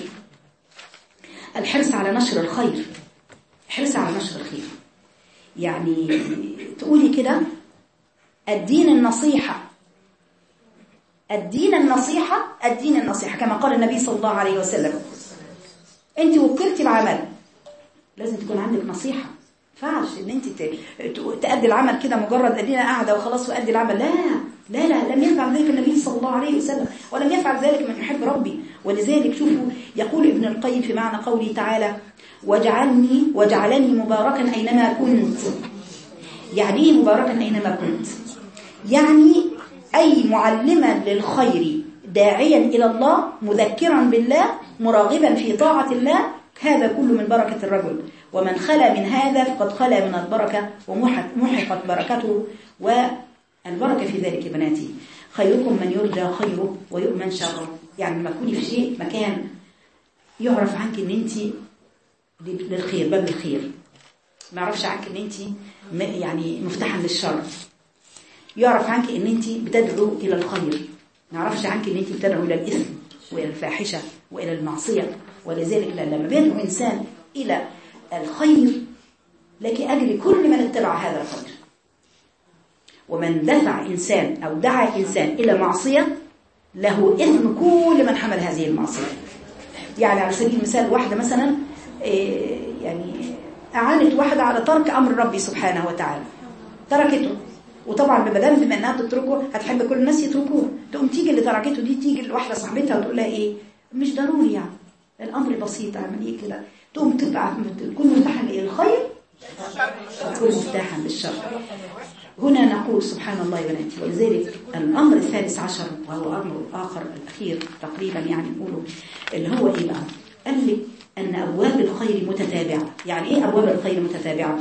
الحرص على نشر الخير. حرص على نشر الخير يعني تقولي كده الدين النصيحة، الدين النصيحة، الدين النصيحة كما قال النبي صلى الله عليه وسلم. انت وكلتي العمل لازم تكون عندك نصيحة. فعش ان انت تأدي العمل كده مجرد ادينا قاعدة وخلاص وأدي العمل. لا لا لا لم يفعل ذلك النبي صلى الله عليه وسلم ولم يفعل ذلك من يحب ربي. ولذلك شوفوا يقول ابن القيم في معنى قوله تعالى وجعلني وجعلني مباركا أينما كنت. يعني ايه مباركا أينما كنت؟ يعني أي معلما للخير داعيا إلى الله مذكرا بالله مرغبا في طاعة الله. هذا كله من بركة الرجل. ومن خلا من هذا فقد خلا من البركة ومحقت بركته. والبركة في ذلك بناتي خيركم من يرجى خيره ويؤمن شره. يعني لما تكوني في شيء مكان يعرف عنك ان انت للخير باب الخير، ما يعرفش عنك ان انت يعني مفتاحا للشر، يعرف عنك ان انت بتدعو الى الخير، ما يعرفش عنك ان انت بتدعو الى الاثم والى الفاحشه والى المعصيه. ولذلك لما بيدعو انسان الى الخير لك اجر كل من اتبع هذا الخير. ومن دفع انسان او دعا انسان الى معصيه له اثم كل من حمل هذه المعصيه. يعني على سبيل المثال واحده مثلا يعني اعانت واحده على ترك امر ربي سبحانه وتعالى، تركته، وطبعا بمدام بما انها تتركه هتحب كل الناس يتركوه، تقوم تيجي اللي تركته دي تيجي لواحده صاحبتها وتقول لها ايه مش ضروري يعني الامر بسيط عمليه كده، تقوم تبقى تكون مفتاحا للخير تكون مفتاحا للشر. هنا نقول سبحان الله يا بناتي. ولذلك الامر الثالث عشر وهو امر اخر الاخير تقريبا يعني نقوله اللي هو ايه بقى؟ قال لك ان ابواب الخير متتابعه. يعني ايه ابواب الخير متتابعه؟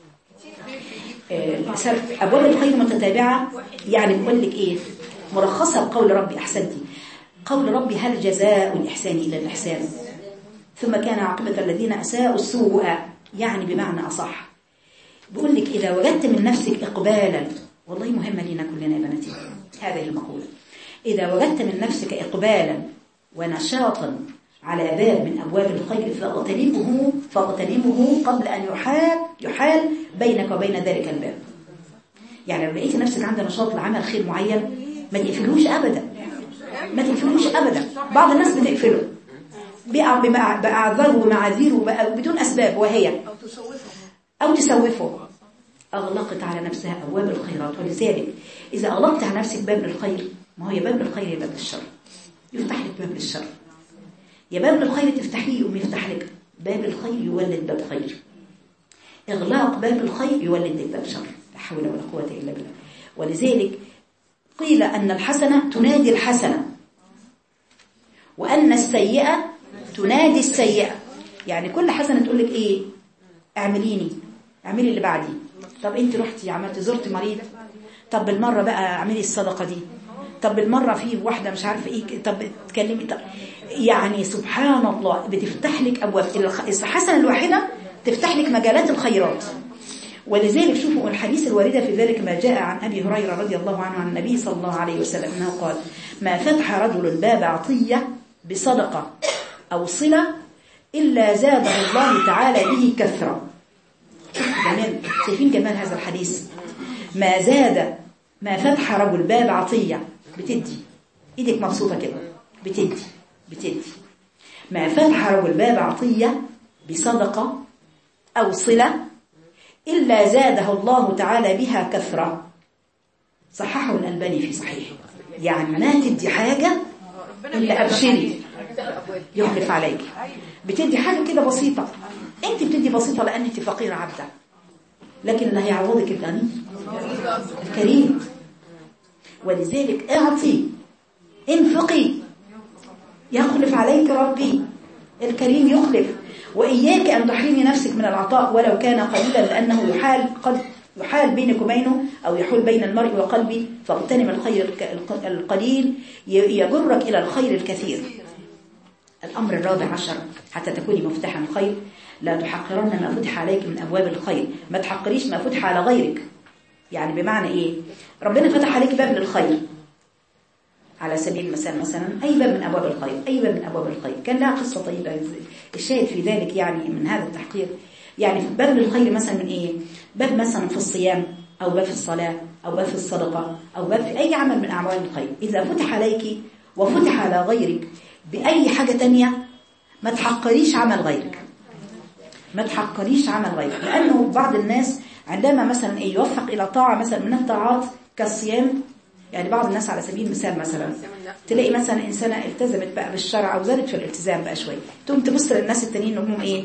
أبواب الخير متتابعة يعني بقول لك إيه مرخصة بقول ربي أحسنتي قول ربي هل جزاء الإحسان إلى الإحسان ثم كان عاقبة الذين أساءوا السوء. يعني بمعنى أصح بقول لك إذا وجدت من نفسك إقبالا، والله مهمة لنا كلنا يا بناتي هذه المقولة، إذا وجدت من نفسك إقبالا ونشاطا على باب من أبواب الخير فاغتنمه فاغتنمه قبل أن يحال يحال بينك وبين ذلك الباب. يعني لو لقيت نفسك عندك نشاط لعمل خير معين ما تقفلوش أبدا، ما تقفلوش أبدا. بعض الناس بتقفله بأعذار ومعاذير بدون أسباب وهي أو تسوفه، أغلقت على نفسها أبواب الخيرات. ولذلك إذا أغلقت على نفسك باب الخير، ما هو يا باب الخير يا باب الشر، يفتح لك باب الشر. يا باب الخير تفتحيه يقوم يفتح لك باب الخير يولد باب خير. إغلاق باب الخير يولد لك باب شر. لا حول ولا قوة إلا بالله. ولذلك قيل أن الحسنة تنادي الحسنة وأن السيئة تنادي السيئة. يعني كل حسنة تقول لك إيه اعمليني، اعملي اللي بعدي. طب أنت رحتي عملت زرت مريض، طب بالمرة بقى اعملي الصدقة دي، طب بالمرة في واحدة مش عارفة إيه، طب تكلمي. طب يعني سبحان الله بتفتح لك أبواب. الحسنة الواحدة تفتح لك مجالات الخيرات. ولذلك شوفوا الحديث الواردة في ذلك ما جاء عن أبي هريرة رضي الله عنه عن النبي صلى الله عليه وسلم أنه قال ما فتح رجل باب عطية بصدقة أو صلة إلا زاده الله تعالى به كثرة. جمال، شايفين جمال هذا الحديث؟ ما زاد ما فتح رب الباب عطية، بتدي ايدك مبسوطة كده، بتدي بتدي ما فتح رب الباب عطية بصدقة أو صلة إلا زاده الله تعالى بها كثرة. صححه الألباني في صحيح. يعني ما تدي حاجة إلا أبشري يخلف عليك. بتدي حاجة كده بسيطة، أنت بتدي بسيطة لأن أنت فقيرة عبدة، لكن اللي هيعوضك الغني الكريم. ولذلك اعطي انفقي يخلف عليك ربي الكريم يخلف. وإياك أن تحرمي نفسك من العطاء ولو كان قليلا، لأنه يحال قد يحال بينك وبينه أو يحول بين المرء وقلبه. فاغتنم الخير القليل يجرك إلى الخير الكثير. الأمر الرابع عشر حتى تكوني مفتاحا الخير، لا تحقرن ما فتح عليك من أبواب الخير. ما تحقريش ما فتح على غيرك. يعني بمعنى إيه؟ ربنا فتح عليك باب للخير على سبيل المثال، مثلا أي باب من أبواب الخير، أي باب من أبواب الخير كان لها قصة طيبة. الشاهد في ذلك يعني من هذا التحقير، يعني باب للخير مثلا من إيه؟ باب مثلا في الصيام، أو باب في الصلاة، أو باب في الصدقة، أو باب في أي عمل من أعمال الخير. إذا فتح عليك وفتح على غيرك بأي حاجة تانية، ما تحقريش عمل غيرك، ما تحقريش عمل غيرك. لأنه بعض الناس عندما مثلا إيه يوفق إلى طاعة مثلا من الطاعات كالصيام، يعني بعض الناس على سبيل المثال مثلا تلاقي مثلا إنسانة التزمت بقى بالشرع أو زادت في الالتزام بقى شوية، تقوم تبص للناس التانيين هم إيه؟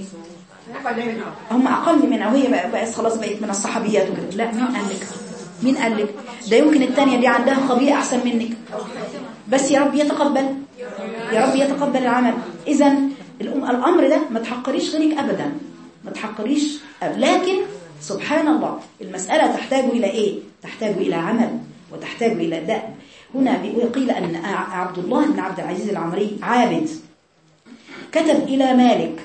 هم أقل منها، وهي بقى, بقى خلاص بقت من الصحابيات وكده. لا، مين قال لك؟ مين قال لك؟ ده يمكن التانية دي عندها خبيئة أحسن منك، بس يا رب يتقبل، يا رب يتقبل العمل. إذن الأمر ده ما تحقريش غيرك أبدا، ما تحقريش أبدا. لكن سبحان الله المسألة تحتاج إلى إيه؟ تحتاج إلى عمل وتحتاج إلى دأب. هنا قيل أن عبد الله بن عبد العزيز العمري عابد كتب إلى مالك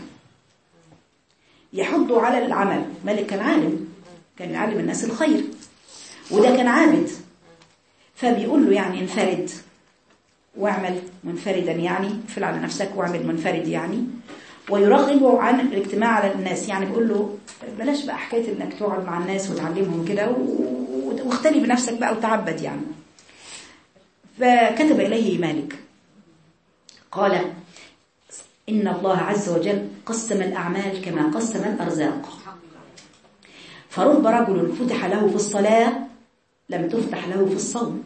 يحض على العمل. مالك كان عالم، كان يعلم الناس الخير، وده كان عابد، فبيقول له يعني انفرد واعمل منفردا، يعني فعل على نفسك واعمل منفرد يعني، ويرغب عن الاجتماع على الناس. يعني بيقول له بلاش بقى حكاية انك تقعد مع الناس وتعلمهم كده، واختلي بنفسك بقى وتعبد يعني. فكتب إليه مالك قال إن الله عز وجل قسم الأعمال كما قسم الأرزاق، فرب رجل فتح له في الصلاة لم تفتح له في الصوم،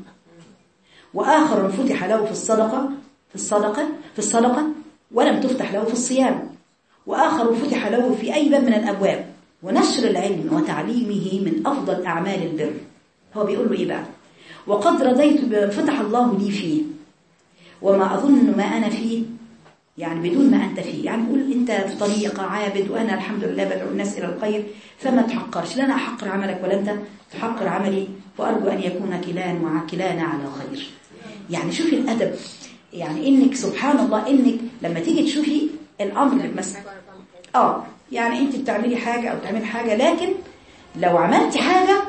وآخر فتح له في الصدقة في الصدقة في الصدقة ولم تفتح له في الصيام، وآخر فتح له في أي باب من الأبواب. ونشر العلم وتعليمه من أفضل أعمال البر. هو بيقول له إيه بقى؟ وقد رضيت بفتح الله لي فيه وما أظن ما أنا فيه، يعني بدون ما أنت فيه. يعني بقول أنت في طريقة عابد وأنا الحمد لله بدعو الناس إلى الخير، فما تحقرش، لا أنا أحقر عملك ولا أنت تحقر عملي، وأرجو أن يكون كلان مع كلانا على خير. يعني شوفي الأدب، يعني إنك سبحان الله إنك لما تيجي تشوفي الأمر بالمسألة آه يعني أنت بتعملي حاجة أو تعملي حاجة، لكن لو عملتي حاجة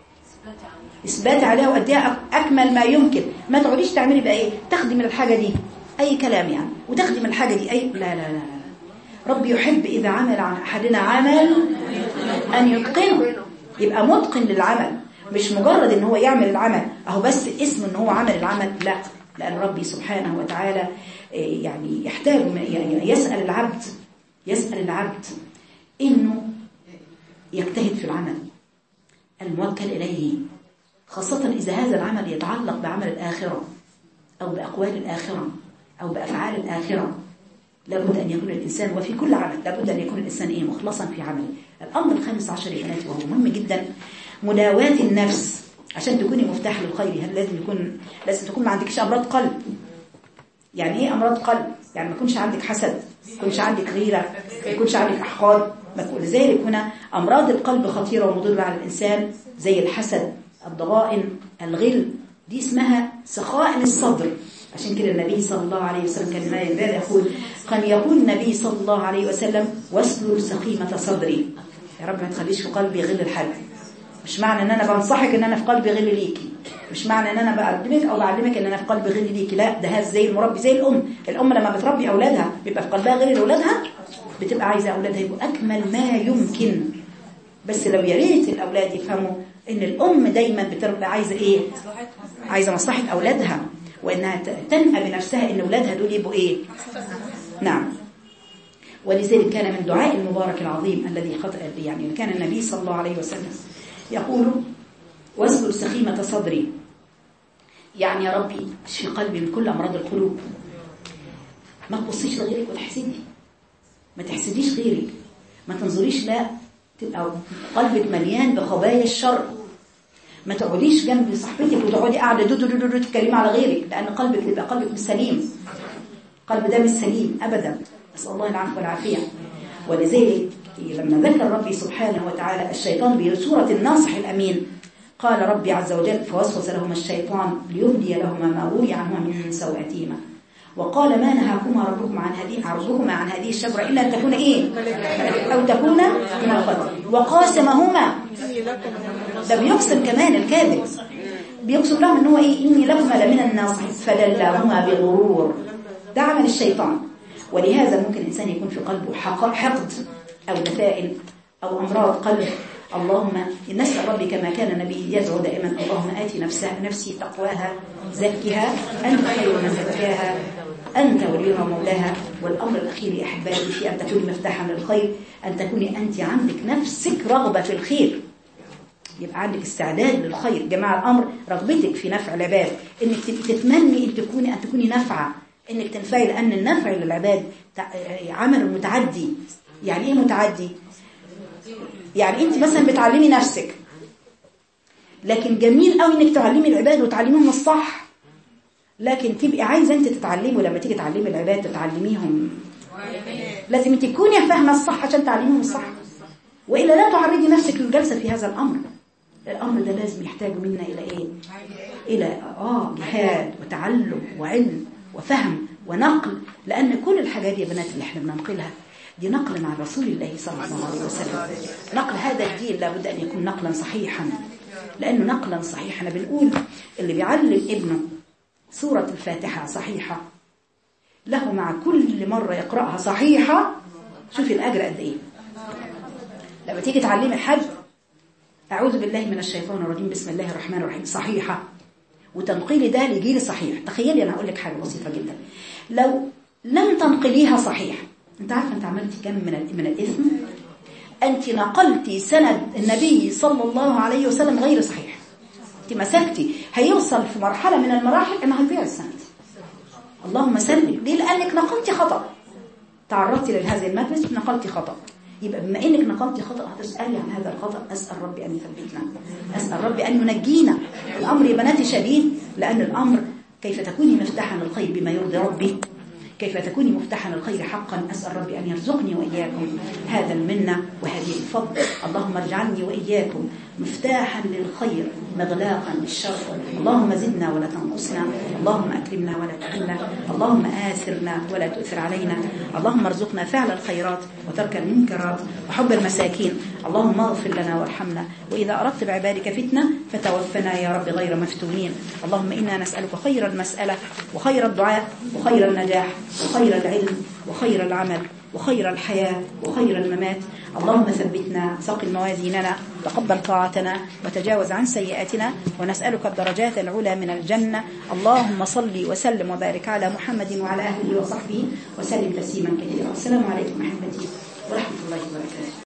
إثبات عليها وأديها أكمل ما يمكن. ما تقعديش تعملي بقى إيه، تاخدي من الحاجة دي أي كلام يعني، وتاخدي من الحاجة دي أي لا لا لا لا. ربي يحب إذا عمل عن أحدنا عمل أن يتقنه، يبقى متقن للعمل، مش مجرد إن هو يعمل العمل أهو بس اسمه إن هو عمل العمل، لا. لأن ربي سبحانه وتعالى يعني يحتاج يعني يسأل العبد يسأل العبد إنه يجتهد في العمل الموكل إليه، خاصة إذا هذا العمل يتعلق بعمل الآخرة أو بأقوال الآخرة أو بأفعال الآخرة. لابد أن يكون الإنسان، وفي كل عمل لابد أن يكون الإنسان إيه مخلصا في عمله. الأمر الخامس عشر يا بناتي وهو مهم جدا، مداواة النفس. عشان تكوني مفتاح للخير هل لازم يكون لازم تكون ما عندكش أمراض قلب. يعني إيه أمراض قلب؟ يعني ما يكونش عندك حسد، ما يكونش عندك غيرة، ما يكونش عندك أحقاد. لذلك هنا أمراض القلب خطيرة ومضرة على الإنسان، زي الحسد، الضغائن، الغل، دي اسمها سخاء الصدر. عشان كده النبي صلى الله عليه وسلم كان ما يزال يقول كان يقول النبي صلى الله عليه وسلم واسلل سخيمة صدري. يا رب ما تخليش في قلبي غل الحد. مش معنى ان انا بنصحك ان انا في قلبي غل ليكي، مش معنى ان انا بقدمك او بعلمك ان انا في قلبي غل ليكي، لا. ده هذا زي المربي، زي الام. الام لما بتربي اولادها بيبقى في قلبها غل لاولادها، بتبقى عايزه اولادها يبقوا اكمل ما يمكن. بس لو يا ريت الأولاد يفهموا إن الأم دايما بتبقى عايزة إيه؟ عايزة مصلحة أولادها، وإنها تنأى بنفسها إن أولادها دول يبقوا إيه؟ نعم. ولذلك كان من دعاء المبارك العظيم الذي يعني كان النبي صلى الله عليه وسلم يقول: واذكر سخيمة صدري، يعني يا ربي اشفي قلبي من كل أمراض القلوب. ما تبصيش لغيرك وتحسدي، ما تحسديش غيرك، ما تنظريش، لا تبقى قلبك مليان بخبايا الشر. ما تقعديش جنب صاحبتك وتقعدي قاعده دو دو دو دو تتكلمي على غيرك، لان قلبك يبقى قلبك مش سليم، قلب ده مش سليم ابدا. نسال الله العفو والعافيه. ولذلك لما ذكر ربي سبحانه وتعالى الشيطان بسوره الناصح الامين، قال ربي عز وجل: فوسوس لهما الشيطان ليبدي لهما ما وري عنهما من سوءتهما وقال: ما نهاكما ربكما عن هذه ربكما عن هذه الشجرة إلا أن تكون إيه؟ أو تكون من الخلق. وقاسمهما، ده بيقسم كمان الكاذب، بيقسم لهم إن هو إيه؟ إني لكما لمن الناصحين فدلاهما بغرور. ده عمل الشيطان. ولهذا ممكن الإنسان يكون في قلبه حقد أو نتائج أو أمراض قلب. اللهم نسأل ربي كما كان النبي يدعو دائما: اللهم آتي نفسها نفسي تقواها زكها أنت خير من زكاها أنت وليها ومولاها. والأمر الأخير يا أحبابي في أن تكوني مفتاحا للخير، أن تكوني أنت عندك نفسك رغبة في الخير، يبقى عندك استعداد للخير. جماعة الأمر رغبتك في نفع العباد، إنك تتمني أن تكوني أن تكوني نافعة، إنك تنفعي، لأن النفع للعباد عمل متعدي. يعني إيه متعدي؟ يعني انت مثلا بتعلمي نفسك، لكن جميل قوي انك تعلمي العباد وتعلميهم الصح، لكن تبقي عايزه انت تتعلمي، ولما تيجي تعلمي العباد تتعلميهم لازم انت تكوني فاهمه الصح عشان تعلميهم الصح، والا لا تعرضي نفسك للجلسه في هذا الامر. الامر ده لازم يحتاج منا الى ايه؟ الى اه جهاد وتعلم وعلم وفهم ونقل، لان كل الحاجات يا بنات اللي احنا بننقلها دي نقلا عن رسول الله صلى الله عليه وسلم. نقل هذا الدين لابد أن يكون نقلا صحيحا، لأنه نقلا صحيحا. أنا بنقول اللي بيعلم ابنه سورة الفاتحة صحيحة له مع كل مرة يقرأها صحيحة، شوفي الأجر قد إيه. لما تيجي تعلمي حد أعوذ بالله من الشيطان الرجيم بسم الله الرحمن الرحيم صحيحة، وتنقلي ده لجيل صحيح. تخيلي أنا أقول لك حاجة بسيطة جدا، لو لم تنقليها صحيح، انت عارفه انت عملتي كم من من الاثم؟ انت نقلتي سند النبي صلى الله عليه وسلم غير صحيح. انت مسكتي، هيوصل في مرحله من المراحل انه هيضيع السند. اللهم سلم. ليه؟ لانك نقلتي خطا، تعرضتي لهذا المجلس نقلتي خطا. يبقى بما انك نقلتي خطا هتسالي عن هذا الخطا. اسال ربي ان يثبتنا، اسال ربي ان ينجينا. الامر يا بناتي شديد، لان الامر كيف تكوني مفتاحا للخير بما يرضي ربي، كيف تكوني مفتاحا للخير حقا. أسأل ربي أن يرزقني وإياكم هذا المنة وهذه الفضل. اللهم اجعلني وإياكم مفتاحا للخير مغلاقا للشر. اللهم زدنا ولا تنقصنا، اللهم أكرمنا ولا تهنا، اللهم آثرنا ولا تؤثر علينا، اللهم ارزقنا فعل الخيرات وترك المنكرات وحب المساكين. اللهم اغفر لنا وارحمنا، وإذا أردت بعبادك فتنة فتوفنا يا رب غير مفتونين. اللهم إنا نسألك خير المسألة وخير الدعاء وخير النجاح وخير العلم وخير العمل وخير الحياة وخير الممات. اللهم ثبتنا، ثقل موازيننا، تقبل طاعتنا وتجاوز عن سيئاتنا، ونسألك الدرجات العلى من الجنة. اللهم صل وسلم وبارك على محمد وعلى أهله وصحبه وسلم تسليما كثيرا. السلام عليكم أحبتي ورحمة الله وبركاته.